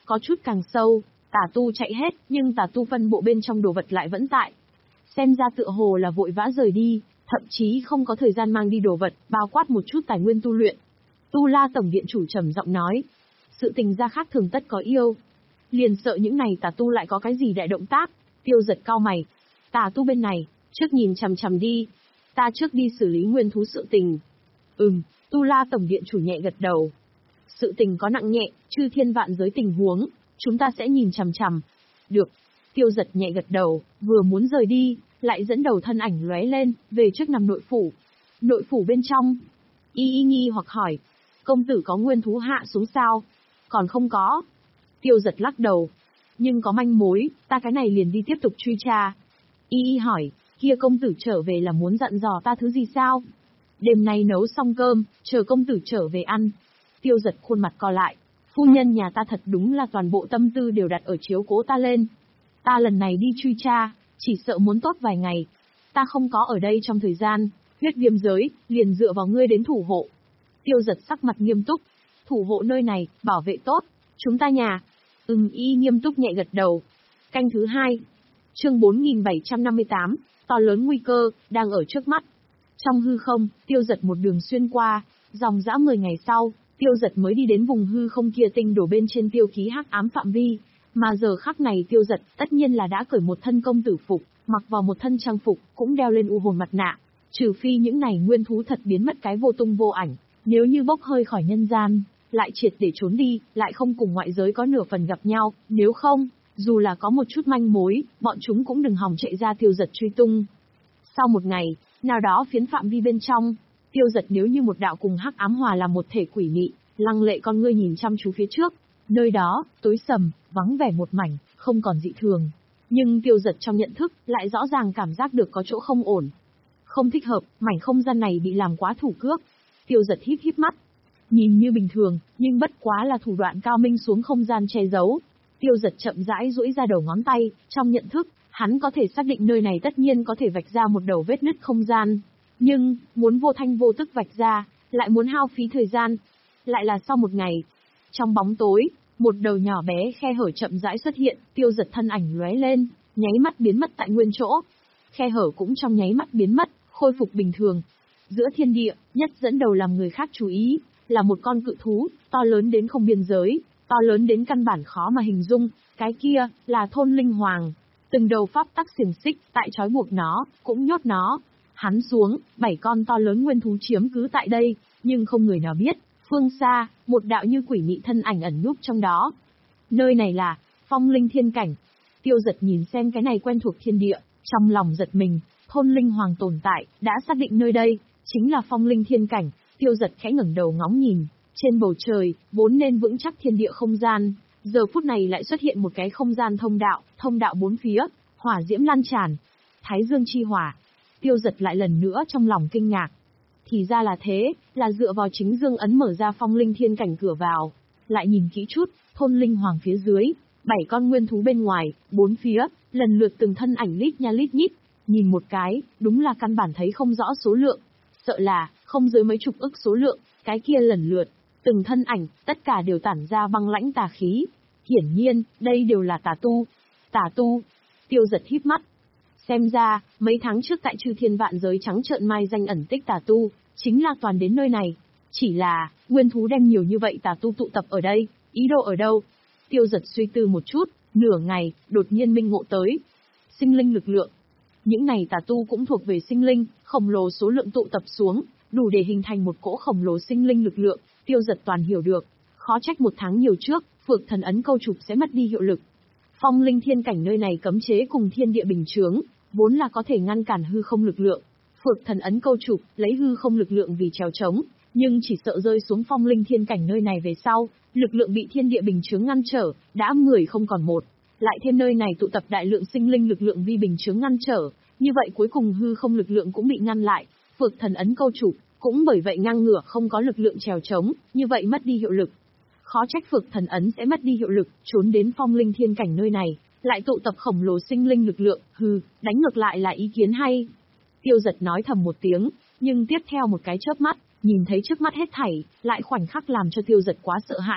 có chút càng sâu, tà tu chạy hết, nhưng tà tu phân bộ bên trong đồ vật lại vẫn tại. Xem ra tựa hồ là vội vã rời đi, thậm chí không có thời gian mang đi đồ vật, bao quát một chút tài nguyên tu luyện. Tu La tổng viện chủ trầm giọng nói, sự tình ra khác thường tất có yêu. Liền sợ những này tà tu lại có cái gì đại động tác. Tiêu Giật cau mày, tà tu bên này, trước nhìn chằm chằm đi, ta trước đi xử lý nguyên thú sự tình. Ừm, Tu La tổng viện chủ nhẹ gật đầu. Sự tình có nặng nhẹ, chư thiên vạn giới tình huống, chúng ta sẽ nhìn chằm chằm. Được. Tiêu Giật nhẹ gật đầu, vừa muốn rời đi, lại dẫn đầu thân ảnh lóe lên, về trước nằm nội phủ. Nội phủ bên trong, Y Y nghi hoặc hỏi, công tử có nguyên thú hạ xuống sao? Còn không có. Tiêu Giật lắc đầu. Nhưng có manh mối, ta cái này liền đi tiếp tục truy tra. Y Y hỏi, kia công tử trở về là muốn dặn dò ta thứ gì sao? Đêm nay nấu xong cơm, chờ công tử trở về ăn. Tiêu Giật khuôn mặt co lại. Phu nhân nhà ta thật đúng là toàn bộ tâm tư đều đặt ở chiếu cố ta lên. Ta lần này đi truy tra, chỉ sợ muốn tốt vài ngày. Ta không có ở đây trong thời gian, huyết viêm giới, liền dựa vào ngươi đến thủ hộ. Tiêu Giật sắc mặt nghiêm túc. Thủ hộ nơi này, bảo vệ tốt. Chúng ta nhà. Ừm, Y nghiêm túc nhẹ gật đầu. Canh thứ hai. Chương bốn nghìn bảy trăm năm mươi tám, to lớn nguy cơ, đang ở trước mắt. Trong hư không, Tiêu Giật một đường xuyên qua, dòng dã mười ngày sau, Tiêu Giật mới đi đến vùng hư không kia tinh đổ bên trên tiêu khí hắc ám phạm vi. Mà giờ khắc này Tiêu Giật tất nhiên là đã cởi một thân công tử phục, mặc vào một thân trang phục, cũng đeo lên u hồn mặt nạ. Trừ phi những này nguyên thú thật biến mất cái vô tung vô ảnh, nếu như bốc hơi khỏi nhân gian, lại triệt để trốn đi, lại không cùng ngoại giới có nửa phần gặp nhau, nếu không, dù là có một chút manh mối, bọn chúng cũng đừng hòng chạy ra Tiêu Giật truy tung. Sau một ngày, nào đó phiến phạm vi bên trong, Tiêu Giật nếu như một đạo cùng hắc ám hòa là một thể quỷ mị, lăng lệ con ngươi nhìn chăm chú phía trước. Nơi đó, tối sầm, vắng vẻ một mảnh, không còn dị thường. Nhưng Tiêu Giật trong nhận thức, lại rõ ràng cảm giác được có chỗ không ổn. Không thích hợp, mảnh không gian này bị làm quá thủ cước. Tiêu Giật híp híp mắt. Nhìn như bình thường, nhưng bất quá là thủ đoạn cao minh xuống không gian che giấu. Tiêu Giật chậm rãi duỗi ra đầu ngón tay, trong nhận thức, hắn có thể xác định nơi này tất nhiên có thể vạch ra một đầu vết nứt không gian. Nhưng, muốn vô thanh vô tức vạch ra, lại muốn hao phí thời gian. Lại là sau một ngày. Trong bóng tối, một đầu nhỏ bé khe hở chậm rãi xuất hiện, Tiêu Giật thân ảnh lóe lên, nháy mắt biến mất tại nguyên chỗ. Khe hở cũng trong nháy mắt biến mất, khôi phục bình thường. Giữa thiên địa, nhất dẫn đầu làm người khác chú ý, là một con cự thú, to lớn đến không biên giới, to lớn đến căn bản khó mà hình dung, cái kia, là thôn linh hoàng. Từng đầu pháp tắc xiềng xích, tại trói buộc nó, cũng nhốt nó. Hắn xuống, bảy con to lớn nguyên thú chiếm cứ tại đây, nhưng không người nào biết, phương xa, một đạo như quỷ mị thân ảnh ẩn núp trong đó. Nơi này là, phong linh thiên cảnh. Tiêu Giật nhìn xem cái này quen thuộc thiên địa, trong lòng giật mình, thôn linh hoàng tồn tại, đã xác định nơi đây, chính là phong linh thiên cảnh. Tiêu Giật khẽ ngẩng đầu ngóng nhìn, trên bầu trời, vốn nên vững chắc thiên địa không gian, giờ phút này lại xuất hiện một cái không gian thông đạo, thông đạo bốn phía, hỏa diễm lan tràn, thái dương chi hỏa. Tiêu Giật lại lần nữa trong lòng kinh ngạc. Thì ra là thế, là dựa vào chính dương ấn mở ra phong linh thiên cảnh cửa vào. Lại nhìn kỹ chút, thôn linh hoàng phía dưới, bảy con nguyên thú bên ngoài, bốn phía, lần lượt từng thân ảnh lít nha lít nhít, nhìn một cái, đúng là căn bản thấy không rõ số lượng. Sợ là, không dưới mấy chục ức số lượng, cái kia lần lượt, từng thân ảnh, tất cả đều tản ra băng lãnh tà khí. Hiển nhiên, đây đều là tà tu. Tà tu. Tiêu Giật híp mắt. Xem ra, mấy tháng trước tại chư thiên vạn giới trắng trợn mai danh ẩn tích tà tu, chính là toàn đến nơi này. Chỉ là, nguyên thú đem nhiều như vậy tà tu tụ tập ở đây, ý đồ ở đâu? Tiêu Giật suy tư một chút, nửa ngày, đột nhiên minh ngộ tới. Sinh linh lực lượng. Những này tà tu cũng thuộc về sinh linh, khổng lồ số lượng tụ tập xuống, đủ để hình thành một cỗ khổng lồ sinh linh lực lượng. Tiêu Giật toàn hiểu được. Khó trách một tháng nhiều trước, Phược Thần ấn câu trục sẽ mất đi hiệu lực. Phong linh thiên cảnh nơi này cấm chế cùng thiên địa bình chướng, vốn là có thể ngăn cản hư không lực lượng. Phược Thần ấn câu trục, lấy hư không lực lượng vì trèo trống, nhưng chỉ sợ rơi xuống phong linh thiên cảnh nơi này về sau, lực lượng bị thiên địa bình chướng ngăn trở, đã mười không còn một. Lại thêm nơi này tụ tập đại lượng sinh linh lực lượng vi bình chướng ngăn trở, như vậy cuối cùng hư không lực lượng cũng bị ngăn lại. Phược Thần ấn câu trục, cũng bởi vậy ngang ngửa không có lực lượng trèo trống, như vậy mất đi hiệu lực. Khó trách Phược Thần ấn sẽ mất đi hiệu lực, trốn đến phong linh thiên cảnh nơi này, lại tụ tập khổng lồ sinh linh lực lượng, hừ, đánh ngược lại là ý kiến hay. Tiêu Giật nói thầm một tiếng, nhưng tiếp theo một cái chớp mắt, nhìn thấy trước mắt hết thảy, lại khoảnh khắc làm cho Tiêu Giật quá sợ hãi.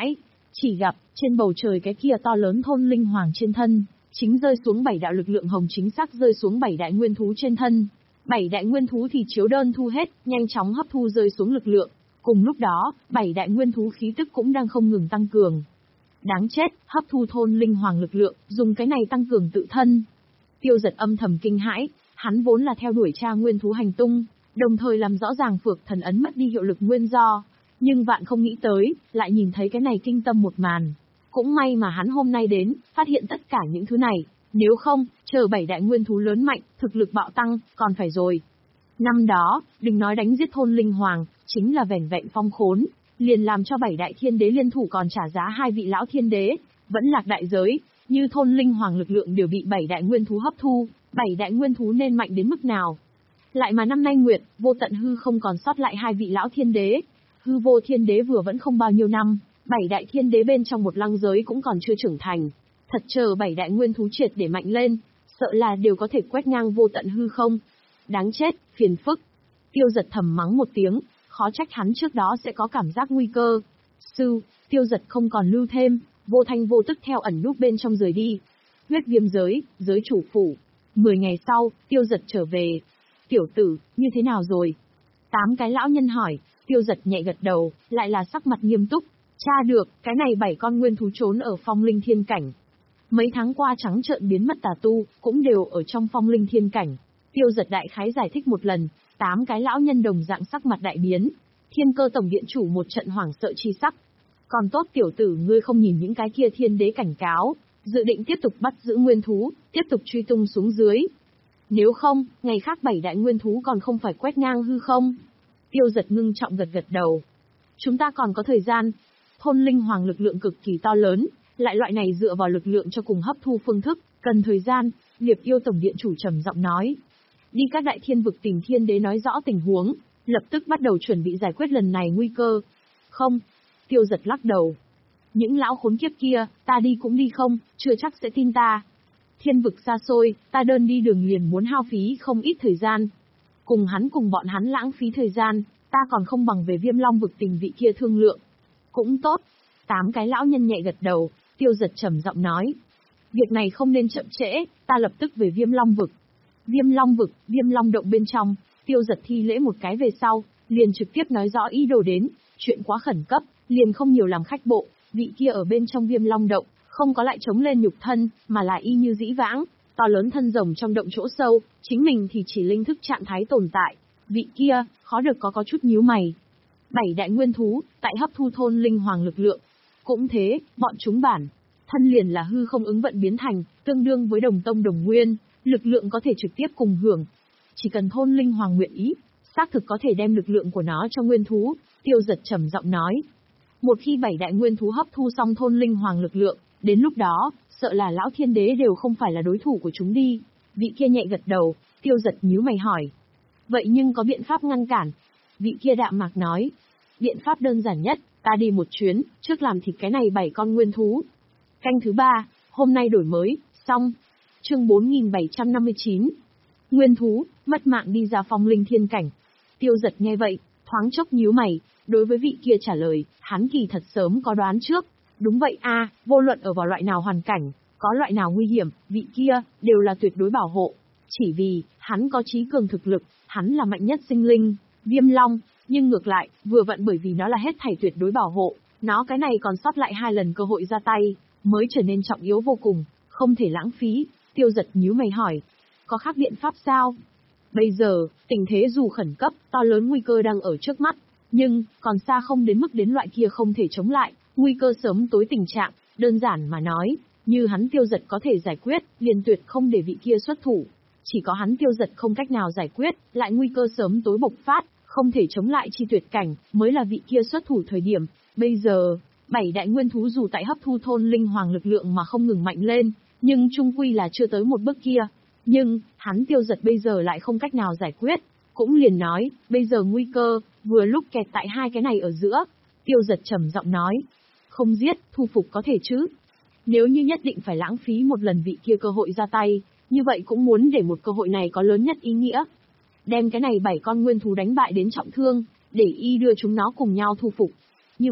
Chỉ gặp, trên bầu trời cái kia to lớn thôn linh hoàng trên thân, chính rơi xuống bảy đạo lực lượng hồng chính xác rơi xuống bảy đại nguyên thú trên thân. Bảy đại nguyên thú thì chiếu đơn thu hết, nhanh chóng hấp thu rơi xuống lực lượng. Cùng lúc đó, bảy đại nguyên thú khí tức cũng đang không ngừng tăng cường. Đáng chết, hấp thu thôn linh hoàng lực lượng, dùng cái này tăng cường tự thân. Tiêu Giật âm thầm kinh hãi, hắn vốn là theo đuổi tra nguyên thú hành tung, đồng thời làm rõ ràng phược thần ấn mất đi hiệu lực nguyên do. Nhưng vạn không nghĩ tới, lại nhìn thấy cái này kinh tâm một màn. Cũng may mà hắn hôm nay đến, phát hiện tất cả những thứ này. Nếu không, chờ bảy đại nguyên thú lớn mạnh, thực lực bạo tăng, còn phải rồi. Năm đó, đừng nói đánh giết thôn linh hoàng, chính là vẻn vẹn phong khốn, liền làm cho bảy đại thiên đế liên thủ còn trả giá hai vị lão thiên đế, vẫn lạc đại giới, như thôn linh hoàng lực lượng đều bị bảy đại nguyên thú hấp thu, bảy đại nguyên thú nên mạnh đến mức nào. Lại mà năm nay Nguyệt, vô tận hư không còn sót lại hai vị lão thiên đế, hư vô thiên đế vừa vẫn không bao nhiêu năm, bảy đại thiên đế bên trong một lăng giới cũng còn chưa trưởng thành. Thật chờ bảy đại nguyên thú triệt để mạnh lên, sợ là đều có thể quét ngang vô tận hư không. Đáng chết, phiền phức. Tiêu Giật thầm mắng một tiếng, khó trách hắn trước đó sẽ có cảm giác nguy cơ. Sư, Tiêu Giật không còn lưu thêm, vô thanh vô tức theo ẩn núp bên trong rời đi. Huyết viêm giới, giới chủ phủ. Mười ngày sau, Tiêu Giật trở về. Tiểu tử, như thế nào rồi? Tám cái lão nhân hỏi, Tiêu Giật nhẹ gật đầu, lại là sắc mặt nghiêm túc. Tra được, cái này bảy con nguyên thú trốn ở phong linh thiên cảnh. Mấy tháng qua trắng trợn biến mất tà tu, cũng đều ở trong phong linh thiên cảnh. Tiêu Giật đại khái giải thích một lần, tám cái lão nhân đồng dạng sắc mặt đại biến. Thiên Cơ tổng điện chủ một trận hoảng sợ chi sắc. Còn tốt tiểu tử ngươi không nhìn những cái kia thiên đế cảnh cáo, dự định tiếp tục bắt giữ nguyên thú, tiếp tục truy tung xuống dưới. Nếu không, ngày khác bảy đại nguyên thú còn không phải quét ngang hư không? Tiêu Giật ngưng trọng gật gật đầu. Chúng ta còn có thời gian. Thôn linh hoàng lực lượng cực kỳ to lớn, lại loại này dựa vào lực lượng cho cùng hấp thu phương thức, cần thời gian, Liệp Yêu tổng điện chủ trầm giọng nói. Đi các đại thiên vực tìm thiên đế nói rõ tình huống, lập tức bắt đầu chuẩn bị giải quyết lần này nguy cơ. Không, Tiêu Giật lắc đầu. Những lão khốn kiếp kia, ta đi cũng đi không, chưa chắc sẽ tin ta. Thiên vực xa xôi, ta đơn đi đường liền muốn hao phí không ít thời gian. Cùng hắn cùng bọn hắn lãng phí thời gian, ta còn không bằng về Viêm Long vực tìm vị kia thương lượng. Cũng tốt. Tám cái lão nhân nhẹ gật đầu, Tiêu Giật trầm giọng nói. Việc này không nên chậm trễ, ta lập tức về Viêm Long vực. Viêm Long vực, Viêm Long động bên trong, Tiêu Giật thi lễ một cái về sau, liền trực tiếp nói rõ ý đồ đến, chuyện quá khẩn cấp, liền không nhiều làm khách bộ, vị kia ở bên trong Viêm Long động, không có lại chống lên nhục thân, mà là y như dĩ vãng, to lớn thân rồng trong động chỗ sâu, chính mình thì chỉ linh thức trạng thái tồn tại, vị kia, khó được có có chút nhíu mày. Bảy đại nguyên thú, tại hấp thu thôn linh hoàng lực lượng. Cũng thế, bọn chúng bản thân liền là hư không ứng vận biến thành, tương đương với đồng tông đồng nguyên, lực lượng có thể trực tiếp cùng hưởng. Chỉ cần thôn linh hoàng nguyện ý, xác thực có thể đem lực lượng của nó cho nguyên thú, Tiêu Giật trầm giọng nói. Một khi bảy đại nguyên thú hấp thu xong thôn linh hoàng lực lượng, đến lúc đó, sợ là lão thiên đế đều không phải là đối thủ của chúng đi. Vị kia nhẹ gật đầu, Tiêu Giật nhíu mày hỏi. Vậy nhưng có biện pháp ngăn cản? Vị kia đạm mạc nói. Biện pháp đơn giản nhất, ta đi một chuyến, trước làm thịt cái này bảy con nguyên thú. Canh thứ ba, hôm nay đổi mới, xong. Chương bốn nghìn bảy trăm năm mươi chín. Nguyên thú, mất mạng đi ra phong linh thiên cảnh. Tiêu Giật nghe vậy, thoáng chốc nhíu mày, đối với vị kia trả lời, hắn kỳ thật sớm có đoán trước. Đúng vậy a, vô luận ở vào loại nào hoàn cảnh, có loại nào nguy hiểm, vị kia, đều là tuyệt đối bảo hộ. Chỉ vì, hắn có trí cường thực lực, hắn là mạnh nhất sinh linh, Viêm Long, nhưng ngược lại, vừa vặn bởi vì nó là hết thảy tuyệt đối bảo hộ, nó cái này còn sót lại hai lần cơ hội ra tay, mới trở nên trọng yếu vô cùng, không thể lãng phí. Tiêu Giật nhíu mày hỏi, có khác biện pháp sao? Bây giờ, tình thế dù khẩn cấp, to lớn nguy cơ đang ở trước mắt, nhưng, còn xa không đến mức đến loại kia không thể chống lại, nguy cơ sớm tối tình trạng, đơn giản mà nói, như hắn Tiêu Giật có thể giải quyết, liền tuyệt không để vị kia xuất thủ. Chỉ có hắn Tiêu Giật không cách nào giải quyết, lại nguy cơ sớm tối bộc phát, không thể chống lại chi tuyệt cảnh, mới là vị kia xuất thủ thời điểm. Bây giờ, bảy đại nguyên thú dù tại hấp thu thôn linh hoàng lực lượng mà không ngừng mạnh lên, nhưng chung quy là chưa tới một bước kia. Nhưng, hắn Tiêu Giật bây giờ lại không cách nào giải quyết. Cũng liền nói, bây giờ nguy cơ, vừa lúc kẹt tại hai cái này ở giữa. Tiêu Giật trầm giọng nói, không giết, thu phục có thể chứ. Nếu như nhất định phải lãng phí một lần vị kia cơ hội ra tay, như vậy cũng muốn để một cơ hội này có lớn nhất ý nghĩa. Đem cái này bảy con nguyên thú đánh bại đến trọng thương, để y đưa chúng nó cùng nhau thu phục. Như vậy,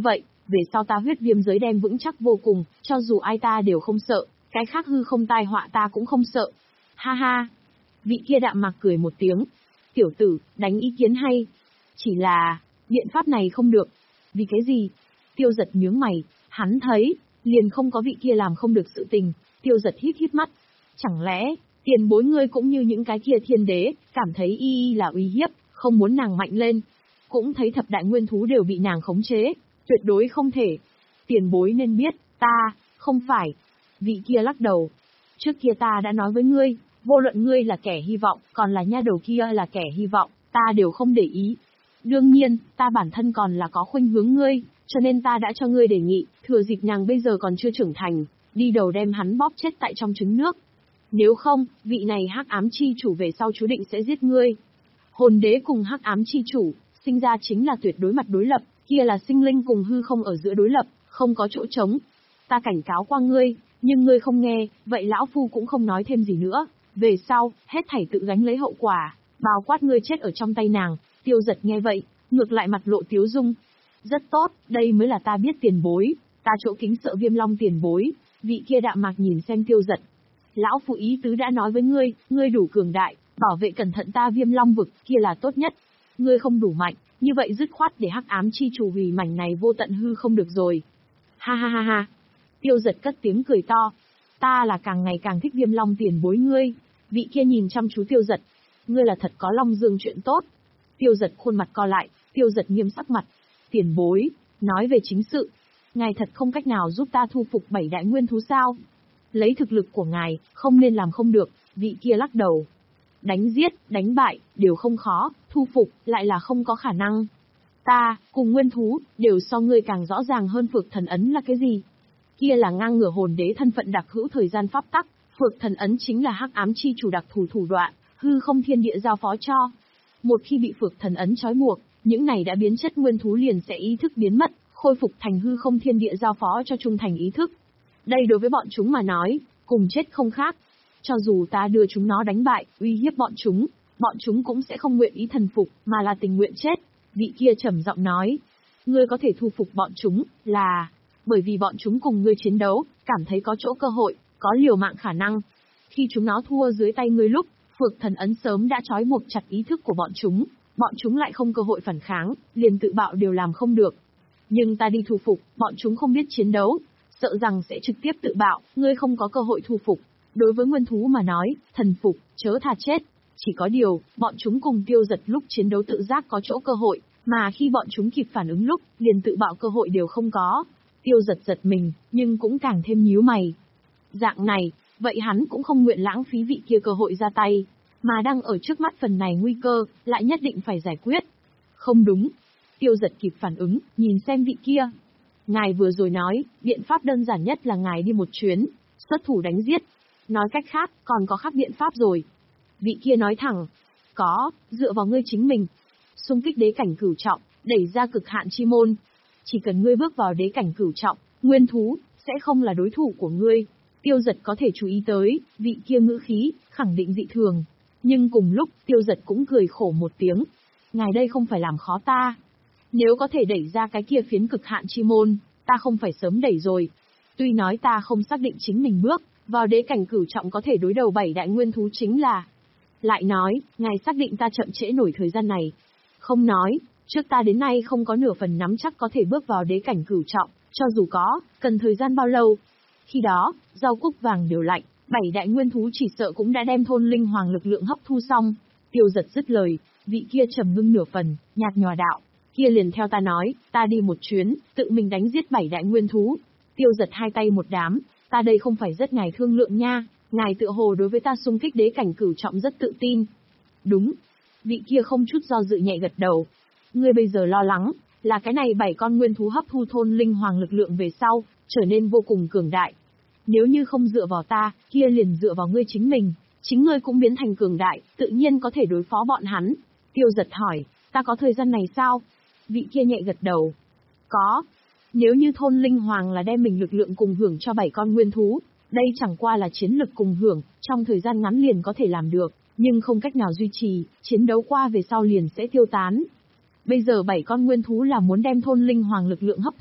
về sau ta huyết viêm giới đem vững chắc vô cùng, cho dù ai ta đều không sợ, cái khác hư không tai họa ta cũng không sợ. Ha ha. Vị kia đạm mạc cười một tiếng. Tiểu tử, đánh ý kiến hay. Chỉ là, biện pháp này không được. Vì cái gì? Tiêu Giật nhướng mày, hắn thấy, liền không có vị kia làm không được sự tình. Tiêu Giật hít hít mắt. Chẳng lẽ, tiền bối ngươi cũng như những cái kia thiên đế, cảm thấy y y là uy hiếp, không muốn nàng mạnh lên. Cũng thấy thập đại nguyên thú đều bị nàng khống chế, tuyệt đối không thể. Tiền bối nên biết, ta, không phải. Vị kia lắc đầu. Trước kia ta đã nói với ngươi, vô luận ngươi là kẻ hy vọng, còn là nha đầu kia là kẻ hy vọng, ta đều không để ý. Đương nhiên, ta bản thân còn là có khuynh hướng ngươi, cho nên ta đã cho ngươi đề nghị, thừa dịp nàng bây giờ còn chưa trưởng thành, đi đầu đem hắn bóp chết tại trong trứng nước. Nếu không, vị này hắc ám chi chủ về sau chú định sẽ giết ngươi. Hồn đế cùng hắc ám chi chủ, sinh ra chính là tuyệt đối mặt đối lập, kia là sinh linh cùng hư không ở giữa đối lập, không có chỗ trống. Ta cảnh cáo qua ngươi, nhưng ngươi không nghe, vậy lão phu cũng không nói thêm gì nữa. Về sau, hết thảy tự gánh lấy hậu quả, bao quát ngươi chết ở trong tay nàng. Tiêu Giật nghe vậy, ngược lại mặt lộ tiếu dung. Rất tốt, đây mới là ta biết tiền bối, ta chỗ kính sợ Viêm Long tiền bối. Vị kia đạm mạc nhìn xem Tiêu Giật. Lão phu ý tứ đã nói với ngươi, ngươi đủ cường đại, bảo vệ cẩn thận ta Viêm Long vực, kia là tốt nhất. Ngươi không đủ mạnh, như vậy dứt khoát để hắc ám chi chủ hủy mảnh này vô tận hư không được rồi. Ha ha ha ha. Tiêu Giật cất tiếng cười to. Ta là càng ngày càng thích Viêm Long tiền bối ngươi. Vị kia nhìn chăm chú Tiêu Giật. Ngươi là thật có Long Dương chuyện tốt. Tiêu Giật khuôn mặt co lại, Tiêu Giật nghiêm sắc mặt. Tiền bối, nói về chính sự. Ngài thật không cách nào giúp ta thu phục bảy đại nguyên thú sao? Lấy thực lực của ngài, không nên làm không được. Vị kia lắc đầu. Đánh giết, đánh bại, đều không khó, thu phục, lại là không có khả năng. Ta, cùng nguyên thú, đều so ngươi càng rõ ràng hơn Phược Thần Ấn là cái gì. Kia là ngang ngửa hồn đế thân phận đặc hữu thời gian pháp tắc, Phược Thần Ấn chính là hắc ám chi chủ đặc thù thủ đoạn, hư không thiên địa giao phó cho. Một khi bị Phược Thần Ấn trói buộc, những này đã biến chất nguyên thú liền sẽ ý thức biến mất, khôi phục thành hư không thiên địa giao phó cho trung thành ý thức. Đây đối với bọn chúng mà nói, cùng chết không khác. Cho dù ta đưa chúng nó đánh bại, uy hiếp bọn chúng, bọn chúng cũng sẽ không nguyện ý thần phục, mà là tình nguyện chết. Vị kia trầm giọng nói, ngươi có thể thu phục bọn chúng, là bởi vì bọn chúng cùng ngươi chiến đấu, cảm thấy có chỗ cơ hội, có liều mạng khả năng. Khi chúng nó thua dưới tay ngươi lúc, Phược Thần Ấn sớm đã trói buộc chặt ý thức của bọn chúng, bọn chúng lại không cơ hội phản kháng, liền tự bạo đều làm không được. Nhưng ta đi thu phục, bọn chúng không biết chiến đấu, sợ rằng sẽ trực tiếp tự bạo, ngươi không có cơ hội thu phục. Đối với nguyên thú mà nói, thần phục, chớ thà chết. Chỉ có điều, bọn chúng cùng Tiêu Giật lúc chiến đấu tự giác có chỗ cơ hội, mà khi bọn chúng kịp phản ứng lúc, liền tự bạo cơ hội đều không có. Tiêu Giật giật mình, nhưng cũng càng thêm nhíu mày. Dạng này, vậy hắn cũng không nguyện lãng phí vị kia cơ hội ra tay, mà đang ở trước mắt phần này nguy cơ, lại nhất định phải giải quyết. Không đúng. Tiêu Giật kịp phản ứng, nhìn xem vị kia. Ngài vừa rồi nói, biện pháp đơn giản nhất là ngài đi một chuyến, xuất thủ đánh giết. Nói cách khác, còn có khác biện pháp rồi. Vị kia nói thẳng, có, dựa vào ngươi chính mình. Xung kích đế cảnh cửu trọng, đẩy ra cực hạn chi môn. Chỉ cần ngươi bước vào đế cảnh cửu trọng, nguyên thú, sẽ không là đối thủ của ngươi. Tiêu Giật có thể chú ý tới, vị kia ngữ khí, khẳng định dị thường. Nhưng cùng lúc, Tiêu Giật cũng cười khổ một tiếng. Ngài đây không phải làm khó ta. Nếu có thể đẩy ra cái kia phiến cực hạn chi môn, ta không phải sớm đẩy rồi. Tuy nói ta không xác định chính mình bước vào đế cảnh cửu trọng có thể đối đầu bảy đại nguyên thú chính là. Lại nói, ngài xác định ta chậm trễ nổi thời gian này. Không nói, trước ta đến nay không có nửa phần nắm chắc có thể bước vào đế cảnh cửu trọng, cho dù có, cần thời gian bao lâu. Khi đó, rau cúc vàng đều lạnh, bảy đại nguyên thú chỉ sợ cũng đã đem thôn linh hoàng lực lượng hấp thu xong. Tiêu Giật dứt lời, vị kia trầm ngưng nửa phần, nhạt nhòa đạo. Kia liền theo ta nói, ta đi một chuyến, tự mình đánh giết bảy đại nguyên thú. Tiêu Giật hai tay một đám, ta đây không phải rất ngài thương lượng nha, ngài tựa hồ đối với ta xung kích đế cảnh cửu trọng rất tự tin. Đúng. Vị kia không chút do dự nhẹ gật đầu. Ngươi bây giờ lo lắng, là cái này bảy con nguyên thú hấp thu thôn linh hoàng lực lượng về sau, trở nên vô cùng cường đại. Nếu như không dựa vào ta, kia liền dựa vào ngươi chính mình, chính ngươi cũng biến thành cường đại, tự nhiên có thể đối phó bọn hắn. Tiêu Giật hỏi, ta có thời gian này sao? Vị kia nhẹ gật đầu. Có. Nếu như thôn linh hoàng là đem mình lực lượng cùng hưởng cho bảy con nguyên thú, đây chẳng qua là chiến lực cùng hưởng, trong thời gian ngắn liền có thể làm được, nhưng không cách nào duy trì, chiến đấu qua về sau liền sẽ tiêu tán. Bây giờ bảy con nguyên thú là muốn đem thôn linh hoàng lực lượng hấp thu,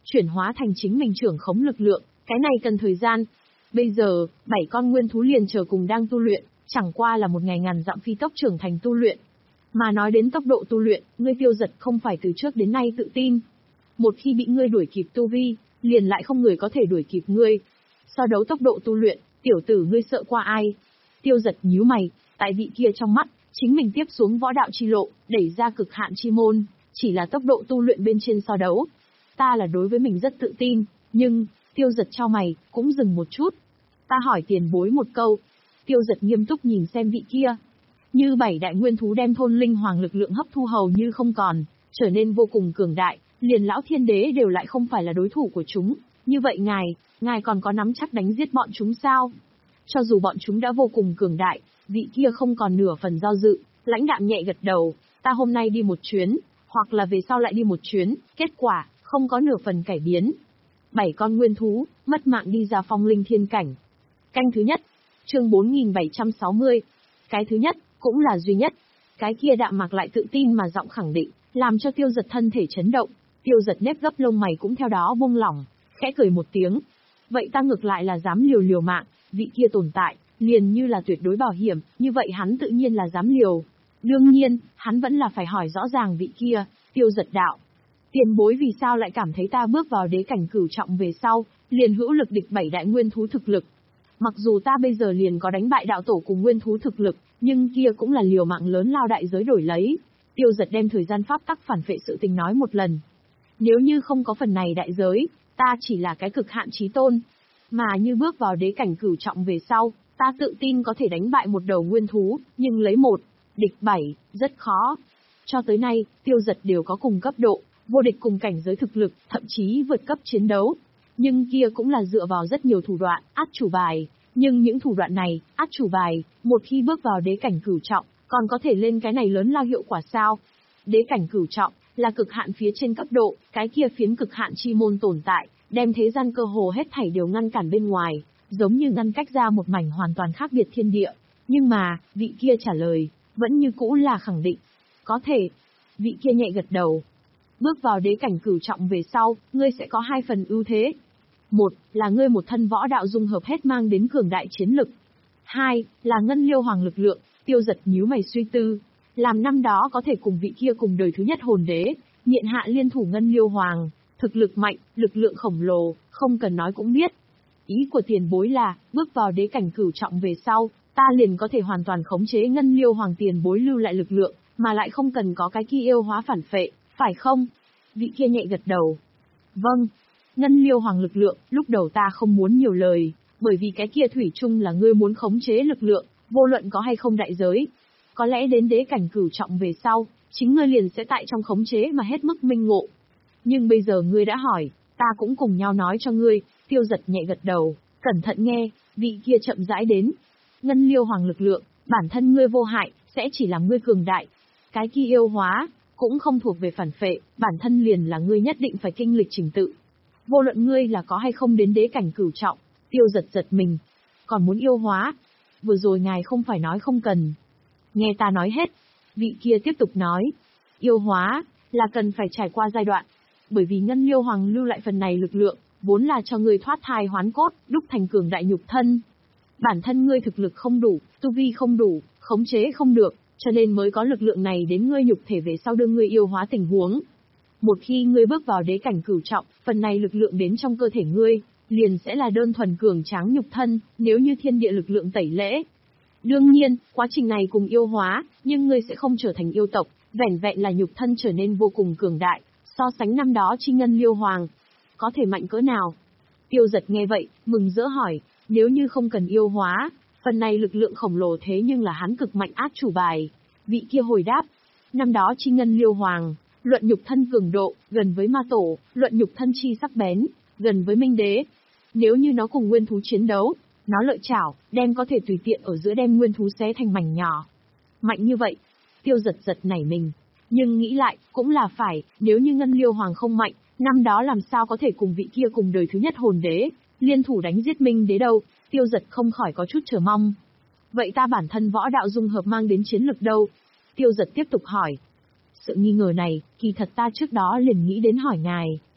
chuyển hóa thành chính mình trưởng khống lực lượng, cái này cần thời gian. Bây giờ, bảy con nguyên thú liền chờ cùng đang tu luyện, chẳng qua là một ngày ngàn dặm phi tốc trưởng thành tu luyện. Mà nói đến tốc độ tu luyện, ngươi Tiêu Giật không phải từ trước đến nay tự tin. Một khi bị ngươi đuổi kịp tu vi, liền lại không người có thể đuổi kịp ngươi. So đấu tốc độ tu luyện, tiểu tử ngươi sợ qua ai? Tiêu Giật nhíu mày, tại vị kia trong mắt, chính mình tiếp xuống võ đạo chi lộ, đẩy ra cực hạn chi môn, chỉ là tốc độ tu luyện bên trên so đấu. Ta là đối với mình rất tự tin, nhưng, Tiêu Giật chau mày, cũng dừng một chút. Ta hỏi tiền bối một câu. Tiêu Giật nghiêm túc nhìn xem vị kia. Như bảy đại nguyên thú đem thôn linh hoàng lực lượng hấp thu hầu như không còn, trở nên vô cùng cường đại, liền lão thiên đế đều lại không phải là đối thủ của chúng. Như vậy ngài, ngài còn có nắm chắc đánh giết bọn chúng sao? Cho dù bọn chúng đã vô cùng cường đại, vị kia không còn nửa phần do dự, lãnh đạm nhẹ gật đầu, ta hôm nay đi một chuyến, hoặc là về sau lại đi một chuyến, kết quả, không có nửa phần cải biến. Bảy con nguyên thú, mất mạng đi ra phong linh thiên cảnh. Canh thứ nhất, chương bốn nghìn bảy trăm sáu mươi. Cái thứ nhất, cũng là duy nhất. Cái kia Đạm Mạc lại tự tin mà giọng khẳng định, làm cho Tiêu Giật thân thể chấn động. Tiêu Giật nếp gấp lông mày cũng theo đó buông lỏng, khẽ cười một tiếng. Vậy ta ngược lại là dám liều liều mạng, vị kia tồn tại, liền như là tuyệt đối bảo hiểm, như vậy hắn tự nhiên là dám liều. Đương nhiên, hắn vẫn là phải hỏi rõ ràng vị kia, Tiêu Giật đạo. Tiền bối vì sao lại cảm thấy ta bước vào đế cảnh cửu trọng về sau, liền hữu lực địch bảy đại nguyên thú thực lực. Mặc dù ta bây giờ liền có đánh bại đạo tổ cùng nguyên thú thực lực, nhưng kia cũng là liều mạng lớn lao đại giới đổi lấy. Tiêu Giật đem thời gian pháp tắc phản phệ sự tình nói một lần. Nếu như không có phần này đại giới, ta chỉ là cái cực hạn chí tôn. Mà như bước vào đế cảnh cửu trọng về sau, ta tự tin có thể đánh bại một đầu nguyên thú, nhưng lấy một, địch bảy, rất khó. Cho tới nay, Tiêu Giật đều có cùng cấp độ, vô địch cùng cảnh giới thực lực, thậm chí vượt cấp chiến đấu. Nhưng kia cũng là dựa vào rất nhiều thủ đoạn, át chủ bài. Nhưng những thủ đoạn này, át chủ bài, một khi bước vào đế cảnh cửu trọng, còn có thể lên cái này lớn lao hiệu quả sao? Đế cảnh cửu trọng, là cực hạn phía trên cấp độ, cái kia phiến cực hạn chi môn tồn tại, đem thế gian cơ hồ hết thảy đều ngăn cản bên ngoài, giống như ngăn cách ra một mảnh hoàn toàn khác biệt thiên địa. Nhưng mà, vị kia trả lời, vẫn như cũ là khẳng định. Có thể. Vị kia nhẹ gật đầu. Bước vào đế cảnh cửu trọng về sau, ngươi sẽ có hai phần ưu thế. Một, là ngươi một thân võ đạo dung hợp hết mang đến cường đại chiến lực. Hai, là ngân liêu hoàng lực lượng. Tiêu Giật nhíu mày suy tư. Làm năm đó có thể cùng vị kia cùng đời thứ nhất hồn đế, Niện Hạ liên thủ ngân liêu hoàng, thực lực mạnh, lực lượng khổng lồ, không cần nói cũng biết. Ý của tiền bối là, bước vào đế cảnh cửu trọng về sau, ta liền có thể hoàn toàn khống chế ngân liêu hoàng tiền bối lưu lại lực lượng, mà lại không cần có cái kia yêu hóa phản phệ, phải không? Vị kia nhẹ gật đầu. Vâng. Ngân liêu hoàng lực lượng, lúc đầu ta không muốn nhiều lời, bởi vì cái kia thủy chung là ngươi muốn khống chế lực lượng, vô luận có hay không đại giới. Có lẽ đến đế cảnh cửu trọng về sau, chính ngươi liền sẽ tại trong khống chế mà hết mức minh ngộ. Nhưng bây giờ ngươi đã hỏi, ta cũng cùng nhau nói cho ngươi. Tiêu Giật nhẹ gật đầu, cẩn thận nghe, vị kia chậm rãi đến. Ngân liêu hoàng lực lượng, bản thân ngươi vô hại, sẽ chỉ làm ngươi cường đại. Cái kia yêu hóa, cũng không thuộc về phản phệ, bản thân liền là ngươi nhất định phải kinh lịch trình tự. Vô luận ngươi là có hay không đến đế cảnh cửu trọng. Tiêu Giật giật mình. Còn muốn yêu hóa? Vừa rồi ngài không phải nói không cần. Nghe ta nói hết. Vị kia tiếp tục nói. Yêu hóa, là cần phải trải qua giai đoạn. Bởi vì ngân liêu hoàng lưu lại phần này lực lượng, vốn là cho ngươi thoát thai hoán cốt, đúc thành cường đại nhục thân. Bản thân ngươi thực lực không đủ, tu vi không đủ, khống chế không được, cho nên mới có lực lượng này đến ngươi nhục thể về sau đưa ngươi yêu hóa tình huống. Một khi ngươi bước vào đế cảnh cửu trọng, phần này lực lượng đến trong cơ thể ngươi, liền sẽ là đơn thuần cường tráng nhục thân, nếu như thiên địa lực lượng tẩy lễ. Đương nhiên, quá trình này cùng yêu hóa, nhưng ngươi sẽ không trở thành yêu tộc, vẻn vẹn là nhục thân trở nên vô cùng cường đại, so sánh năm đó chi ngân liêu hoàng. Có thể mạnh cỡ nào? Tiêu Giật nghe vậy, mừng rỡ hỏi, nếu như không cần yêu hóa, phần này lực lượng khổng lồ thế nhưng là hắn cực mạnh át chủ bài. Vị kia hồi đáp, năm đó chi ngân liêu hoàng, luận nhục thân cường độ, gần với ma tổ, luận nhục thân chi sắc bén, gần với minh đế. Nếu như nó cùng nguyên thú chiến đấu, nó lợi chảo, đem có thể tùy tiện ở giữa đem nguyên thú xé thành mảnh nhỏ. Mạnh như vậy, Tiêu Giật giật nảy mình. Nhưng nghĩ lại, cũng là phải, nếu như ngân liêu hoàng không mạnh, năm đó làm sao có thể cùng vị kia cùng đời thứ nhất hồn đế, liên thủ đánh giết minh đế đâu. Tiêu Giật không khỏi có chút chờ mong. Vậy ta bản thân võ đạo dung hợp mang đến chiến lực đâu? Tiêu Giật tiếp tục hỏi. Sự nghi ngờ này, kỳ thật ta trước đó liền nghĩ đến hỏi ngài.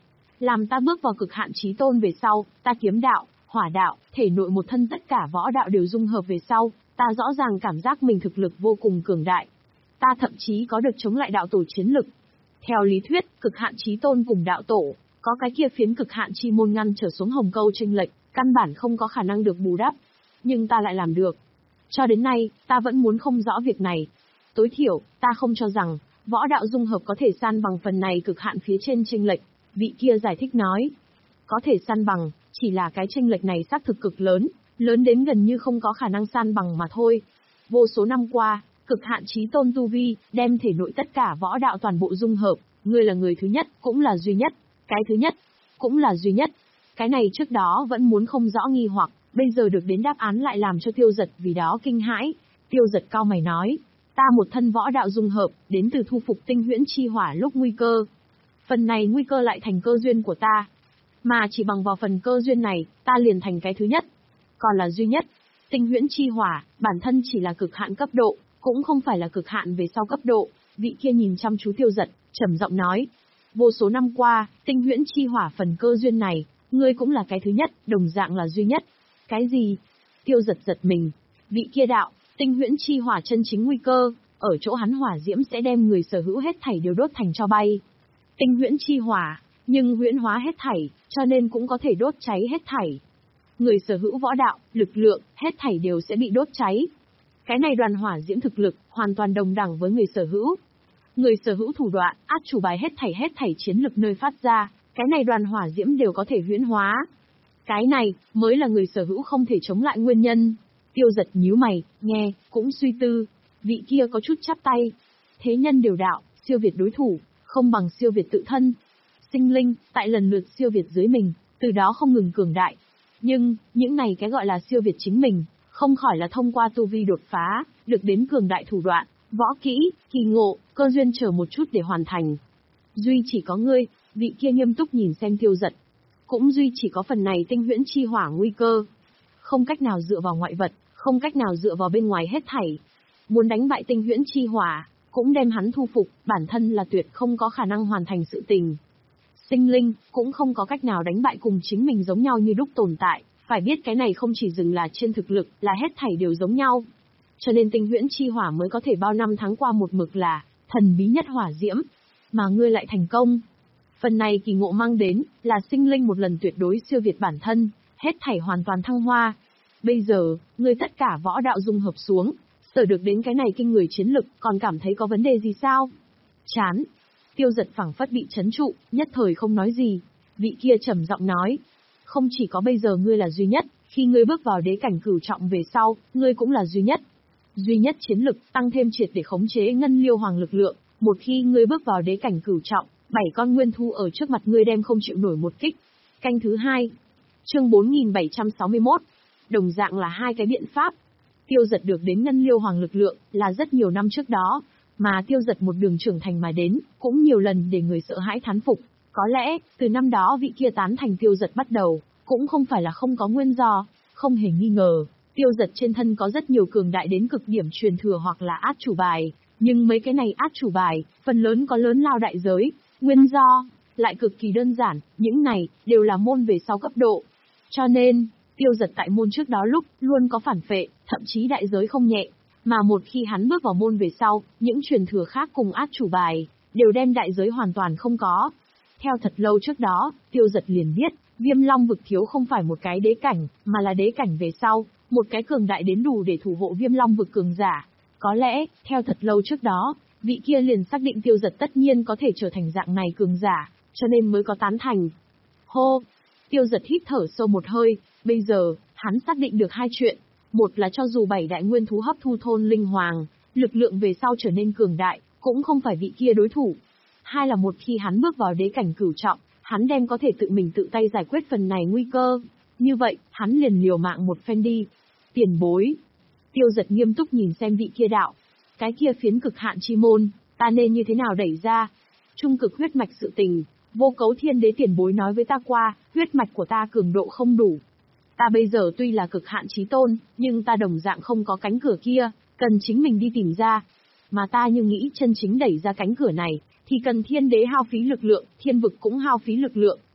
làm ta bước vào cực hạn chí tôn về sau, ta kiếm đạo, hỏa đạo, thể nội một thân tất cả võ đạo đều dung hợp về sau, ta rõ ràng cảm giác mình thực lực vô cùng cường đại. Ta thậm chí có được chống lại đạo tổ chiến lực. Theo lý thuyết, cực hạn chí tôn cùng đạo tổ, có cái kia phiến cực hạn chi môn ngăn trở xuống hồng câu chênh lệch, căn bản không có khả năng được bù đắp. Nhưng ta lại làm được. Cho đến nay, ta vẫn muốn không rõ việc này. Tối thiểu, ta không cho rằng, võ đạo dung hợp có thể san bằng phần này cực hạn phía trên chênh lệch. Vị kia giải thích nói. Có thể san bằng, chỉ là cái chênh lệch này xác thực cực lớn, lớn đến gần như không có khả năng san bằng mà thôi. Vô số năm qua, cực hạn chí tôn tu vi, đem thể nội tất cả võ đạo toàn bộ dung hợp, ngươi là người thứ nhất, cũng là duy nhất. Cái thứ nhất, cũng là duy nhất. Cái này trước đó vẫn muốn không rõ nghi hoặc, bây giờ được đến đáp án lại làm cho Tiêu Dật vì đó kinh hãi. Tiêu Dật cau mày nói, ta một thân võ đạo dung hợp, đến từ thu phục tinh huyễn chi hỏa lúc nguy cơ. Phần này nguy cơ lại thành cơ duyên của ta. Mà chỉ bằng vào phần cơ duyên này, ta liền thành cái thứ nhất. Còn là duy nhất. Tinh huyễn chi hỏa, bản thân chỉ là cực hạn cấp độ, cũng không phải là cực hạn về sau cấp độ. Vị kia nhìn chăm chú Tiêu Dật, trầm giọng nói. Vô số năm qua, tinh huyễn chi hỏa phần cơ duyên này, ngươi cũng là cái thứ nhất, đồng dạng là duy nhất. Cái gì? Tiêu Dật giật mình. Vị kia đạo, tinh huyễn chi hỏa chân chính nguy cơ, ở chỗ hắn hỏa diễm sẽ đem người sở hữu hết thảy đều đốt thành tro bay. Tinh huyễn chi hỏa, nhưng huyễn hóa hết thảy, cho nên cũng có thể đốt cháy hết thảy. Người sở hữu võ đạo, lực lượng, hết thảy đều sẽ bị đốt cháy. Cái này đoàn hỏa diễm thực lực, hoàn toàn đồng đẳng với người sở hữu. Người sở hữu thủ đoạn, át chủ bài hết thảy hết thảy chiến lực nơi phát ra, cái này đoàn hỏa diễm đều có thể huyễn hóa. Cái này, mới là người sở hữu không thể chống lại nguyên nhân. Tiêu Dật nhíu mày, nghe, cũng suy tư. Vị kia có chút chắp tay. Thế nhân đều đạo, siêu việt đối thủ, không bằng siêu việt tự thân. Sinh linh, tại lần lượt siêu việt dưới mình, từ đó không ngừng cường đại. Nhưng, những này cái gọi là siêu việt chính mình, không khỏi là thông qua tu vi đột phá, được đến cường đại thủ đoạn, võ kỹ, kỳ ngộ, cơ duyên chờ một chút để hoàn thành. Duy chỉ có ngươi, vị kia nghiêm túc nhìn xem Tiêu Dật. Cũng duy chỉ có phần này tinh huyễn chi hỏa nguy cơ. Không cách nào dựa vào ngoại vật, không cách nào dựa vào bên ngoài hết thảy. Muốn đánh bại tinh huyễn chi hỏa, cũng đem hắn thu phục, bản thân là tuyệt không có khả năng hoàn thành sự tình. Sinh linh, cũng không có cách nào đánh bại cùng chính mình giống nhau như đúc tồn tại, phải biết cái này không chỉ dừng là trên thực lực, là hết thảy đều giống nhau. Cho nên tinh huyễn chi hỏa mới có thể bao năm tháng qua một mực là thần bí nhất hỏa diễm, mà ngươi lại thành công. Phần này kỳ ngộ mang đến, là sinh linh một lần tuyệt đối siêu việt bản thân, hết thảy hoàn toàn thăng hoa. Bây giờ, ngươi tất cả võ đạo dung hợp xuống, sở được đến cái này kinh người chiến lực, còn cảm thấy có vấn đề gì sao? Chán. Tiêu Dật phảng phất bị chấn trụ, nhất thời không nói gì. Vị kia trầm giọng nói, không chỉ có bây giờ ngươi là duy nhất, khi ngươi bước vào đế cảnh cửu trọng về sau, ngươi cũng là duy nhất. Duy nhất chiến lực, tăng thêm triệt để khống chế ngân liêu hoàng lực lượng, một khi ngươi bước vào đế cảnh cửu trọng, bảy con nguyên thu ở trước mặt ngươi đem không chịu nổi một kích. Canh thứ hai. Chương bốn nghìn bảy trăm sáu mươi mốt. Đồng dạng là hai cái biện pháp. Tiêu Dật được đến ngân liêu hoàng lực lượng, là rất nhiều năm trước đó, mà Tiêu Dật một đường trưởng thành mà đến, cũng nhiều lần để người sợ hãi thán phục. Có lẽ, từ năm đó vị kia tán thành Tiêu Dật bắt đầu, cũng không phải là không có nguyên do, không hề nghi ngờ. Tiêu Dật trên thân có rất nhiều cường đại đến cực điểm truyền thừa hoặc là át chủ bài, nhưng mấy cái này át chủ bài, phần lớn có lớn lao đại giới, nguyên do, lại cực kỳ đơn giản, những này, đều là môn về sau cấp độ. Cho nên, Tiêu Dật tại môn trước đó lúc, luôn có phản phệ, thậm chí đại giới không nhẹ, mà một khi hắn bước vào môn về sau, những truyền thừa khác cùng át chủ bài, đều đem đại giới hoàn toàn không có. Theo thật lâu trước đó, Tiêu Dật liền biết, Viêm Long vực thiếu không phải một cái đế cảnh, mà là đế cảnh về sau, một cái cường đại đến đủ để thủ hộ Viêm Long vực cường giả. Có lẽ, theo thật lâu trước đó, vị kia liền xác định Tiêu Dật tất nhiên có thể trở thành dạng này cường giả, cho nên mới có tán thành. Hô! Tiêu Dật hít thở sâu một hơi, bây giờ, hắn xác định được hai chuyện. Một là cho dù bảy đại nguyên thú hấp thu thôn linh hoàng, lực lượng về sau trở nên cường đại, cũng không phải vị kia đối thủ. Hai là một khi hắn bước vào đế cảnh cửu trọng, hắn đem có thể tự mình tự tay giải quyết phần này nguy cơ. Như vậy, hắn liền liều mạng một phen đi. Tiền bối. Tiêu Dật nghiêm túc nhìn xem vị kia đạo. Cái kia phiến cực hạn chi môn, ta nên như thế nào đẩy ra? Trung cực huyết mạch sự tình, Vô Cấu Thiên Đế tiền bối nói với ta qua, huyết mạch của ta cường độ không đủ. Ta bây giờ tuy là cực hạn chí tôn, nhưng ta đồng dạng không có cánh cửa kia, cần chính mình đi tìm ra. Mà ta như nghĩ chân chính đẩy ra cánh cửa này, thì cần thiên đế hao phí lực lượng, thiên vực cũng hao phí lực lượng,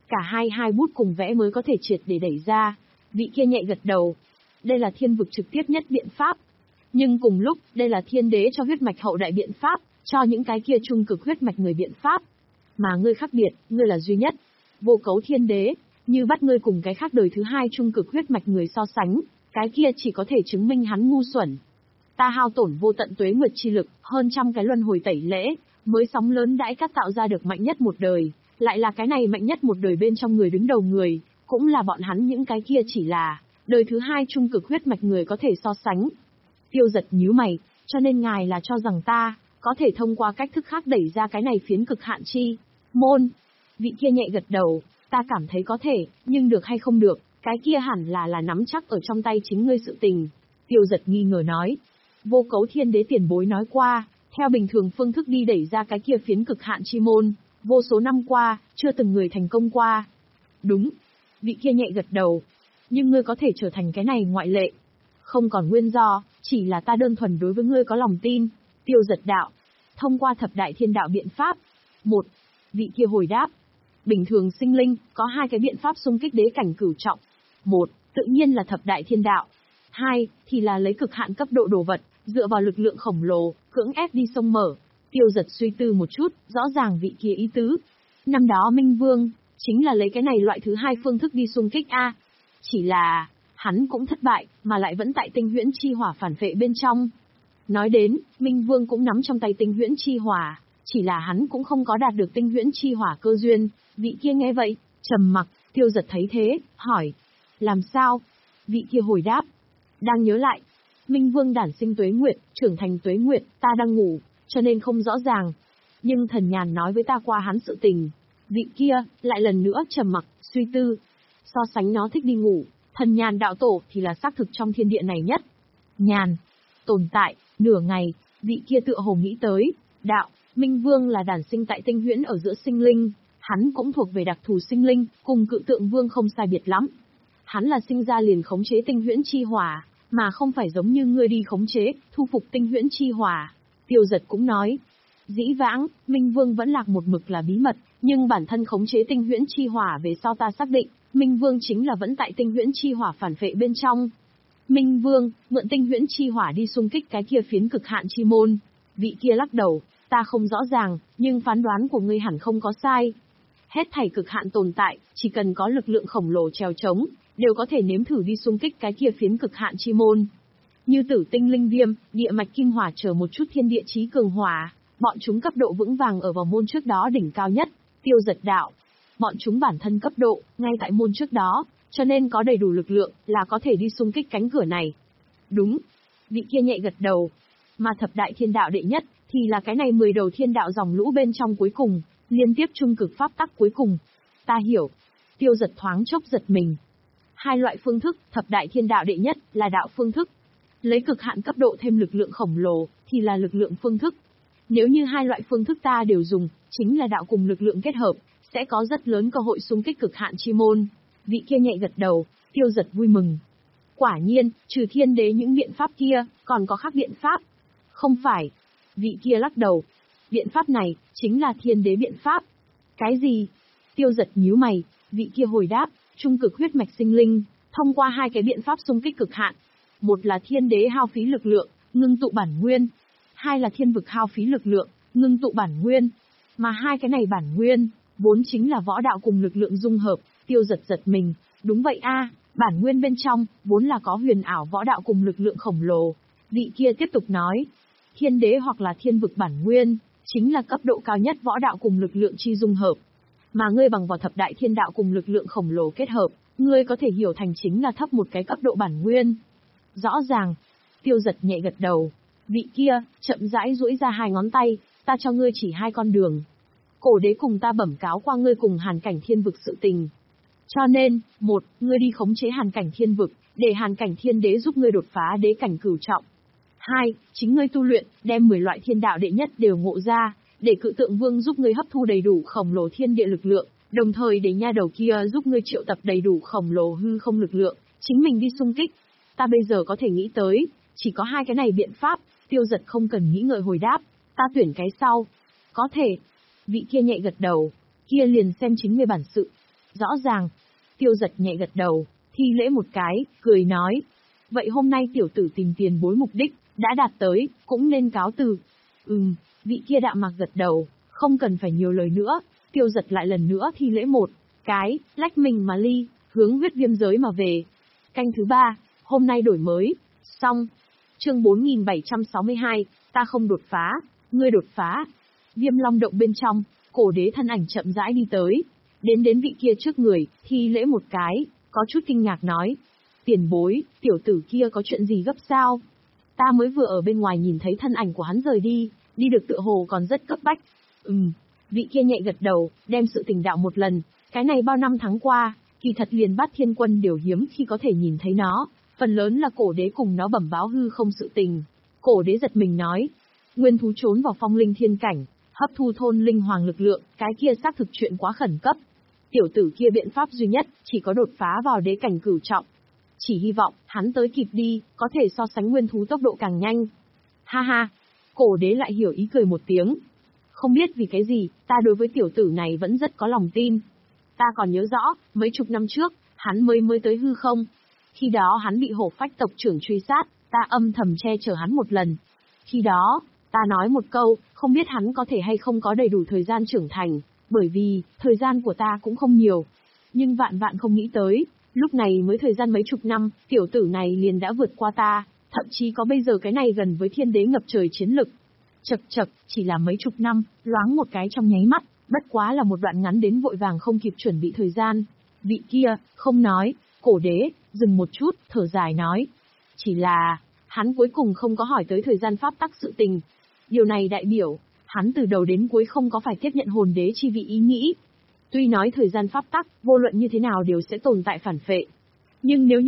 Cả hai hai bút cùng vẽ mới có thể triệt để đẩy ra. Vị kia nhẹ gật đầu. Đây là thiên vực trực tiếp nhất biện pháp. Nhưng cùng lúc, đây là thiên đế cho huyết mạch hậu đại biện pháp, cho những cái kia trung cực huyết mạch người biện pháp. Mà ngươi khác biệt, ngươi là duy nhất. Vô cấu thiên đế, như bắt ngươi cùng cái khác đời thứ hai trung cực huyết mạch người so sánh, cái kia chỉ có thể chứng minh hắn ngu xuẩn. Ta hao tổn vô tận tuế nguyệt chi lực, hơn trăm cái luân hồi tẩy lễ, mới sóng lớn đãi cát tạo ra được mạnh nhất một đời, lại là cái này mạnh nhất một đời bên trong người đứng đầu người, cũng là bọn hắn những cái kia chỉ là đời thứ hai trung cực huyết mạch người có thể so sánh. Tiêu Giật nhíu mày, cho nên ngài là cho rằng ta có thể thông qua cách thức khác đẩy ra cái này phiến cực hạn chi môn. Vị kia nhẹ gật đầu, ta cảm thấy có thể, nhưng được hay không được, cái kia hẳn là là nắm chắc ở trong tay chính ngươi sự tình. Tiêu Giật nghi ngờ nói, vô cấu thiên đế tiền bối nói qua, theo bình thường phương thức đi đẩy ra cái kia phiến cực hạn chi môn, vô số năm qua, chưa từng người thành công qua. Đúng. Vị kia nhẹ gật đầu. Nhưng ngươi có thể trở thành cái này ngoại lệ. Không còn nguyên do, chỉ là ta đơn thuần đối với ngươi có lòng tin. Tiêu Giật đạo. Thông qua thập đại thiên đạo biện pháp. Một. Vị kia hồi đáp. Bình thường sinh linh, có hai cái biện pháp xung kích đế cảnh cửu trọng. Một, tự nhiên là thập đại thiên đạo. Hai, thì là lấy cực hạn cấp độ đồ vật, dựa vào lực lượng khổng lồ, cưỡng ép đi sông mở. Tiêu Giật suy tư một chút, rõ ràng vị kia ý tứ. Năm đó Minh Vương, chính là lấy cái này loại thứ hai phương thức đi xung kích A. Chỉ là, hắn cũng thất bại, mà lại vẫn tại tinh huyễn chi hỏa phản phệ bên trong. Nói đến, Minh Vương cũng nắm trong tay tinh huyễn chi hỏa, chỉ là hắn cũng không có đạt được tinh huyễn chi hỏa cơ duyên. Vị kia nghe vậy, trầm mặc. Tiêu Giật thấy thế, hỏi. Làm sao? Vị kia hồi đáp. Đang nhớ lại. Minh Vương đản sinh tuế nguyệt, trưởng thành tuế nguyệt, ta đang ngủ, cho nên không rõ ràng. Nhưng thần nhàn nói với ta qua hắn sự tình. Vị kia, lại lần nữa trầm mặc, suy tư. So sánh nó thích đi ngủ, thần nhàn đạo tổ thì là xác thực trong thiên địa này nhất. Nhàn, tồn tại, nửa ngày, vị kia tựa hồ nghĩ tới. Đạo, Minh Vương là đản sinh tại tinh huyễn ở giữa sinh linh. Hắn cũng thuộc về đặc thù sinh linh, cùng Cự Tượng Vương không sai biệt lắm. Hắn là sinh ra liền khống chế tinh huyễn chi hỏa, mà không phải giống như ngươi đi khống chế, thu phục tinh huyễn chi hỏa. Tiêu Giật cũng nói, dĩ vãng, Minh Vương vẫn lạc một mực là bí mật, nhưng bản thân khống chế tinh huyễn chi hỏa về sau ta xác định, Minh Vương chính là vẫn tại tinh huyễn chi hỏa phản phệ bên trong. Minh Vương, mượn tinh huyễn chi hỏa đi xung kích cái kia phiến cực hạn chi môn. Vị kia lắc đầu, ta không rõ ràng, nhưng phán đoán của ngươi hẳn không có sai. Hết thảy cực hạn tồn tại, chỉ cần có lực lượng khổng lồ trèo trống, đều có thể nếm thử đi xung kích cái kia phiến cực hạn chi môn. Như Tử Tinh Linh Viêm, địa mạch kim hỏa chờ một chút thiên địa chí cường hỏa, bọn chúng cấp độ vững vàng ở vào môn trước đó đỉnh cao nhất. Tiêu Giật đạo, bọn chúng bản thân cấp độ, ngay tại môn trước đó, cho nên có đầy đủ lực lượng, là có thể đi xung kích cánh cửa này. Đúng. Vị kia nhẹ gật đầu. Mà thập đại thiên đạo đệ nhất, thì là cái này mười đầu thiên đạo dòng lũ bên trong cuối cùng, liên tiếp trung cực pháp tắc cuối cùng. Ta hiểu. Tiêu Giật thoáng chốc giật mình. Hai loại phương thức, thập đại thiên đạo đệ nhất, là đạo phương thức. Lấy cực hạn cấp độ thêm lực lượng khổng lồ, thì là lực lượng phương thức. Nếu như hai loại phương thức ta đều dùng, chính là đạo cùng lực lượng kết hợp, sẽ có rất lớn cơ hội xung kích cực hạn chi môn. Vị kia nhẹ gật đầu, Tiêu Giật vui mừng. Quả nhiên, trừ thiên đế những biện pháp kia, còn có khác biện pháp. Không phải. Vị kia lắc đầu. Biện pháp này, chính là thiên đế biện pháp. Cái gì? Tiêu Giật nhíu mày, vị kia hồi đáp, trung cực huyết mạch sinh linh, thông qua hai cái biện pháp xung kích cực hạn. Một là thiên đế hao phí lực lượng, ngưng tụ bản nguyên. Hai là thiên vực hao phí lực lượng, ngưng tụ bản nguyên. Mà hai cái này bản nguyên, vốn chính là võ đạo cùng lực lượng dung hợp. Tiêu Giật giật mình, đúng vậy a, bản nguyên bên trong, vốn là có huyền ảo võ đạo cùng lực lượng khổng lồ. Vị kia tiếp tục nói, thiên đế hoặc là thiên vực bản nguyên, chính là cấp độ cao nhất võ đạo cùng lực lượng chi dung hợp. Mà ngươi bằng vào thập đại thiên đạo cùng lực lượng khổng lồ kết hợp, ngươi có thể hiểu thành chính là thấp một cái cấp độ bản nguyên. Rõ ràng. Tiêu Giật nhẹ gật đầu. Vị kia, chậm rãi duỗi ra hai ngón tay, ta cho ngươi chỉ hai con đường. Cổ đế cùng ta bẩm cáo qua ngươi cùng hàn cảnh thiên vực sự tình. Cho nên, một, ngươi đi khống chế hàn cảnh thiên vực, để hàn cảnh thiên đế giúp ngươi đột phá đế cảnh cửu trọng. Hai, chính ngươi tu luyện, đem mười loại thiên đạo đệ nhất đều ngộ ra, để Cự Tượng Vương giúp ngươi hấp thu đầy đủ khổng lồ thiên địa lực lượng, đồng thời để nha đầu kia giúp ngươi triệu tập đầy đủ khổng lồ hư không lực lượng, chính mình đi xung kích. Ta bây giờ có thể nghĩ tới, chỉ có hai cái này biện pháp. Tiêu Giật không cần nghĩ ngợi hồi đáp, ta tuyển cái sau. Có thể. Vị kia nhẹ gật đầu, kia liền xem chính ngươi bản sự. Rõ ràng. Tiêu Giật nhẹ gật đầu, thi lễ một cái, cười nói. Vậy hôm nay tiểu tử tìm tiền bối mục đích, đã đạt tới, cũng nên cáo từ. Ừm, vị kia đạm mạc gật đầu, không cần phải nhiều lời nữa. Tiêu Giật lại lần nữa thi lễ một cái, lách mình mà ly, hướng huyết viêm giới mà về. Canh thứ ba, hôm nay đổi mới, xong. Chương bốn nghìn bảy trăm sáu mươi hai, ta không đột phá, ngươi đột phá. Viêm Long động bên trong, cổ đế thân ảnh chậm rãi đi tới, đến đến vị kia trước người, thi lễ một cái, có chút kinh ngạc nói. Tiền bối, tiểu tử kia có chuyện gì gấp sao? Ta mới vừa ở bên ngoài nhìn thấy thân ảnh của hắn rời đi, đi được tựa hồ còn rất cấp bách. Ừm, vị kia nhẹ gật đầu, đem sự tình đạo một lần, cái này bao năm tháng qua, kỳ thật liền Bát Thiên Quân đều hiếm khi có thể nhìn thấy nó, phần lớn là cổ đế cùng nó bẩm báo hư không sự tình. Cổ đế giật mình nói, nguyên thú trốn vào phong linh thiên cảnh, hấp thu thôn linh hoàng lực lượng, cái kia xác thực chuyện quá khẩn cấp. Tiểu tử kia biện pháp duy nhất, chỉ có đột phá vào đế cảnh cửu trọng. Chỉ hy vọng, hắn tới kịp đi, có thể so sánh nguyên thú tốc độ càng nhanh. Ha ha, cổ đế lại hiểu ý cười một tiếng. Không biết vì cái gì, ta đối với tiểu tử này vẫn rất có lòng tin. Ta còn nhớ rõ, mấy chục năm trước, hắn mới mới tới hư không. Khi đó hắn bị hổ phách tộc trưởng truy sát, ta âm thầm che chở hắn một lần. Khi đó, ta nói một câu, không biết hắn có thể hay không có đầy đủ thời gian trưởng thành, bởi vì, thời gian của ta cũng không nhiều. Nhưng vạn vạn không nghĩ tới, lúc này mới thời gian mấy chục năm, tiểu tử này liền đã vượt qua ta, thậm chí có bây giờ cái này gần với thiên đế ngập trời chiến lực. Chậc chậc, chỉ là mấy chục năm, loáng một cái trong nháy mắt, bất quá là một đoạn ngắn đến vội vàng không kịp chuẩn bị thời gian. Vị kia, không nói, cổ đế, dừng một chút, thở dài nói. Chỉ là, hắn cuối cùng không có hỏi tới thời gian pháp tắc sự tình. Điều này đại biểu, hắn từ đầu đến cuối không có phải tiếp nhận hồn đế chi vị ý nghĩ. Tuy nói thời gian pháp tắc, vô luận như thế nào đều sẽ tồn tại phản phệ. Nhưng nếu như